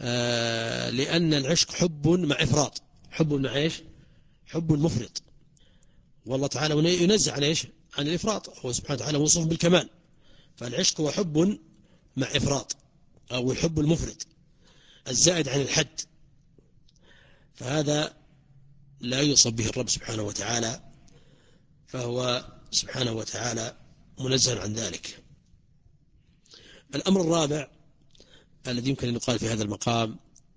آه لأن العشق حب مع إفراط، حب مع إيش؟ حب مفرط. والله تعالى ينزع عن إيش؟ عن الإفراط، هو سبحانه وتعالى موصوف بالكمال. فالعشق هو حب مع إفراط، أو الحب المفرط الزائد عن الحد، فهذا لا يوصف به الرب سبحانه وتعالى، فهو سبحانه وتعالى منزه عن ذلك. الأمر الرابع الذي يمكن أن يقال في هذا المقام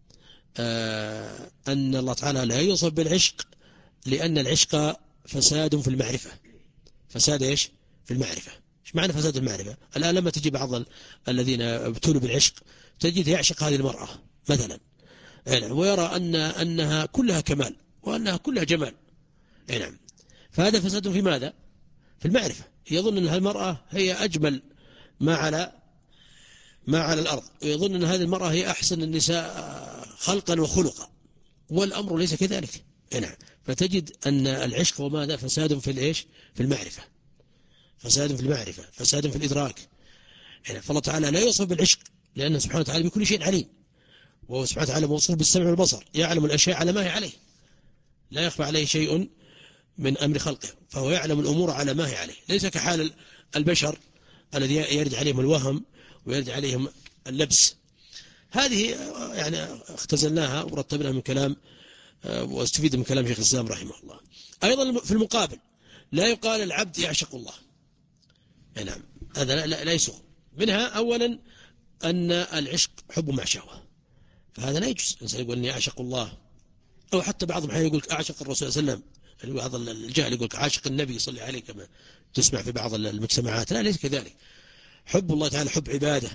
آه أن الله تعالى لا يوصف بالعشق، لأن العشق فساد في المعرفة. فساد إيش؟ في المعرفة. إيش معنى فساد المعرفة؟ الآن لما تجي بعض الذين ابتلوا بالعشق تجد يعشق هذه المرأة مثلا، ويرى أن أنها كلها كمال وأنها كلها جمال، نعم، فهذا فساد في ماذا؟ في المعرفة. يظن أن هالمرأة هي أجمل ما على ما على الأرض، ويظن أن هذه المرأة هي أحسن النساء خلقا وخلقا، والأمر ليس كذلك، نعم. فتجد أن العشق وماذا؟ فساد في الإيش؟ في المعرفة، فساد في المعرفة، فساد في الإدراك. فالله تعالى لا يوصف بالعشق لأنه سبحانه وتعالى بكل شيء عليم، وهو سبحانه وتعالى موصوف بالسمع والبصر، يعلم الأشياء على ما هي عليه، لا يخفى عليه شيء من أمر خلقه، فهو يعلم الأمور على ما هي عليه، ليس كحال البشر الذي يرد عليهم الوهم ويرد عليهم اللبس. هذه يعني اختزلناها ورتبناها من كلام واستفيد من كلام شيخ الإسلام رحمه الله. أيضا في المقابل لا يقال العبد يعشق الله، نعم، هذا لا, لا يسوغ. منها أولا أن العشق حب مع شهوة، فهذا لا يجوز. الإنسان يقول أني أعشق الله، أو حتى بعضهم حين يقول أعشق الرسول صلى الله عليه وسلم، بعض الجاهل يقول أعشق النبي صلى الله عليه كما تسمع في بعض المجتمعات. لا، ليس كذلك. حب الله تعالى حب عبادة،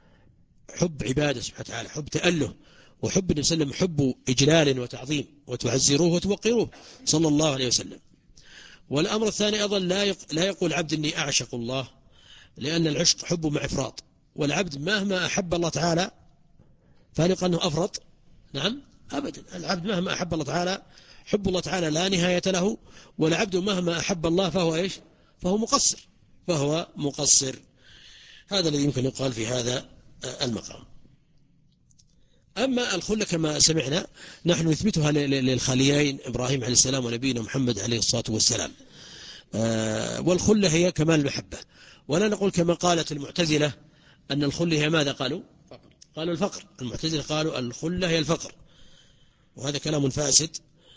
حب عبادة سبحانه وتعالى، حب تأله، وحب النبي صلى الله عليه وسلم حب إجلال وتعظيم، وتعزروه وتوقروه صلى الله عليه وسلم. والأمر الثاني أيضا لا لا يقول عبد إني أعشق الله، لأن العشق حب مع إفراط، والعبد مهما أحب الله تعالى فهل يقال أنه أفرط؟ نعم أبدا. العبد مهما أحب الله تعالى حب الله تعالى لا نهاية له، والعبد مهما أحب الله فهو إيش؟ فهو مقصر، فهو مقصر. هذا الذي يمكن يقال في هذا المقام. أما الخلة كما سمعنا نحن نثبتها للخليين إبراهيم عليه السلام ونبينا محمد عليه الصلاة والسلام، والخلة هي كمال المحبة، ولا نقول كما قالت المعتزلة أن الخلة هي ماذا قالوا؟ قالوا الفقر. المعتزلة قالوا الخلة هي الفقر، وهذا كلام فاسد.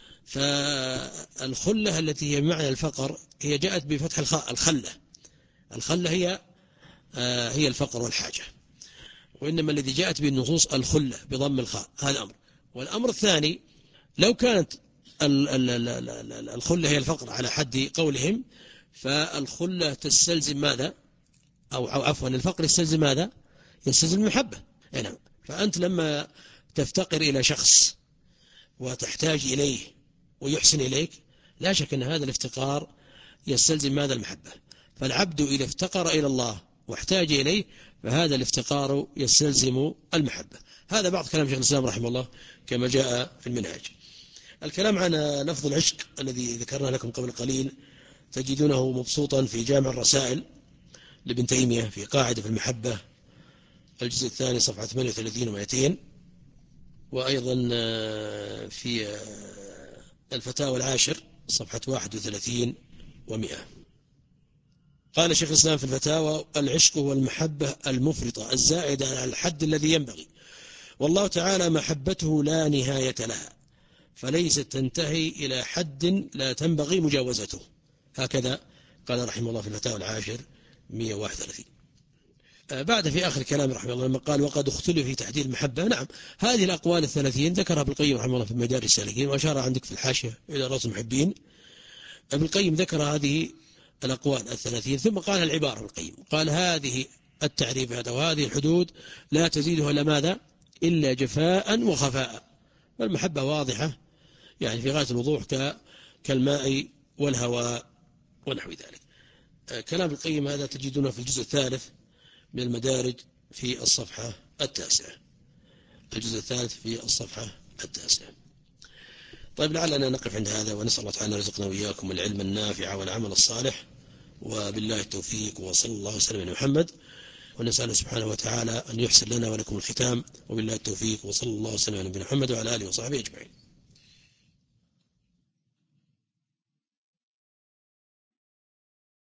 فالخلة التي هي بمعنى الفقر هي جاءت بفتح الخاء، الخلة. الخلة هي هي الفقر والحاجة، وإنما الذي جاءت به النصوص الخلة بضم الخاء، هذا الأمر. والأمر الثاني لو كانت الخلة هي الفقر على حد قولهم، فالخلة تستلزم ماذا؟ أو عفوا الفقر يستلزم ماذا؟ يستلزم المحبة. يعني فأنت لما تفتقر إلى شخص وتحتاج إليه ويحسن إليك، لا شك أن هذا الافتقار يستلزم ماذا؟ المحبة. فالعبد إذا افتقر إلى الله واحتاج إليه فهذا الافتقار يستلزم المحبة. هذا بعض كلام شيخ الإسلام رحمه الله كما جاء في المنهاج. الكلام عن لفظ العشق الذي ذكرنا لكم قبل قليل تجدونه مبسوطا في جامع الرسائل لابن تيمية في قاعدة في المحبة الجزء الثاني صفحة ثمانية وثلاثين ومئتين، وأيضا في الفتاوى العاشر صفحة واحد وثلاثين ومئة. قال شيخ الإسلام في الفتاوى: العشق هو المحبة المفرطة الزائدة على الحد الذي ينبغي، والله تعالى محبته لا نهاية لها، فليست تنتهي إلى حد لا تنبغي مجاوزته. هكذا قال رحمه الله في الفتاوى العاشر مئة وواحد وثلاثين. بعد في آخر كلام رحمه الله لما قال: وقد اختلف في تحديد المحبة. نعم، هذه الأقوال الثلاثين ذكرها ابن القيم رحمه الله في مدارج السالكين، وأشار عندك في الحاشية إلى رأس المحبين. ابن القيم ذكر هذه الأقوال الثلاثين ثم قال العبارة ابن القيم، قال: هذه التعريفات وهذه الحدود لا تزيدها إلا ماذا؟ إلا جفاء وخفاء. والمحبة واضحة يعني في غاية الوضوح كالماء والهواء ونحو ذلك. كلام ابن القيم هذا تجدونه في الجزء الثالث من المدارج في الصفحة التاسعة. الجزء الثالث في الصفحة التاسعة. طيب، لعلنا نقف عند هذا، ونسأل الله تعالى رزقنا وإياكم العلم النافع والعمل الصالح، وبالله التوفيق، وصلى الله وسلم على محمد. ونسأل سبحانه وتعالى أن يحسن لنا ولكم الختام، وبالله التوفيق، وصلى الله وسلم على نبينا محمد وعلى آله وصحبه أجمعين.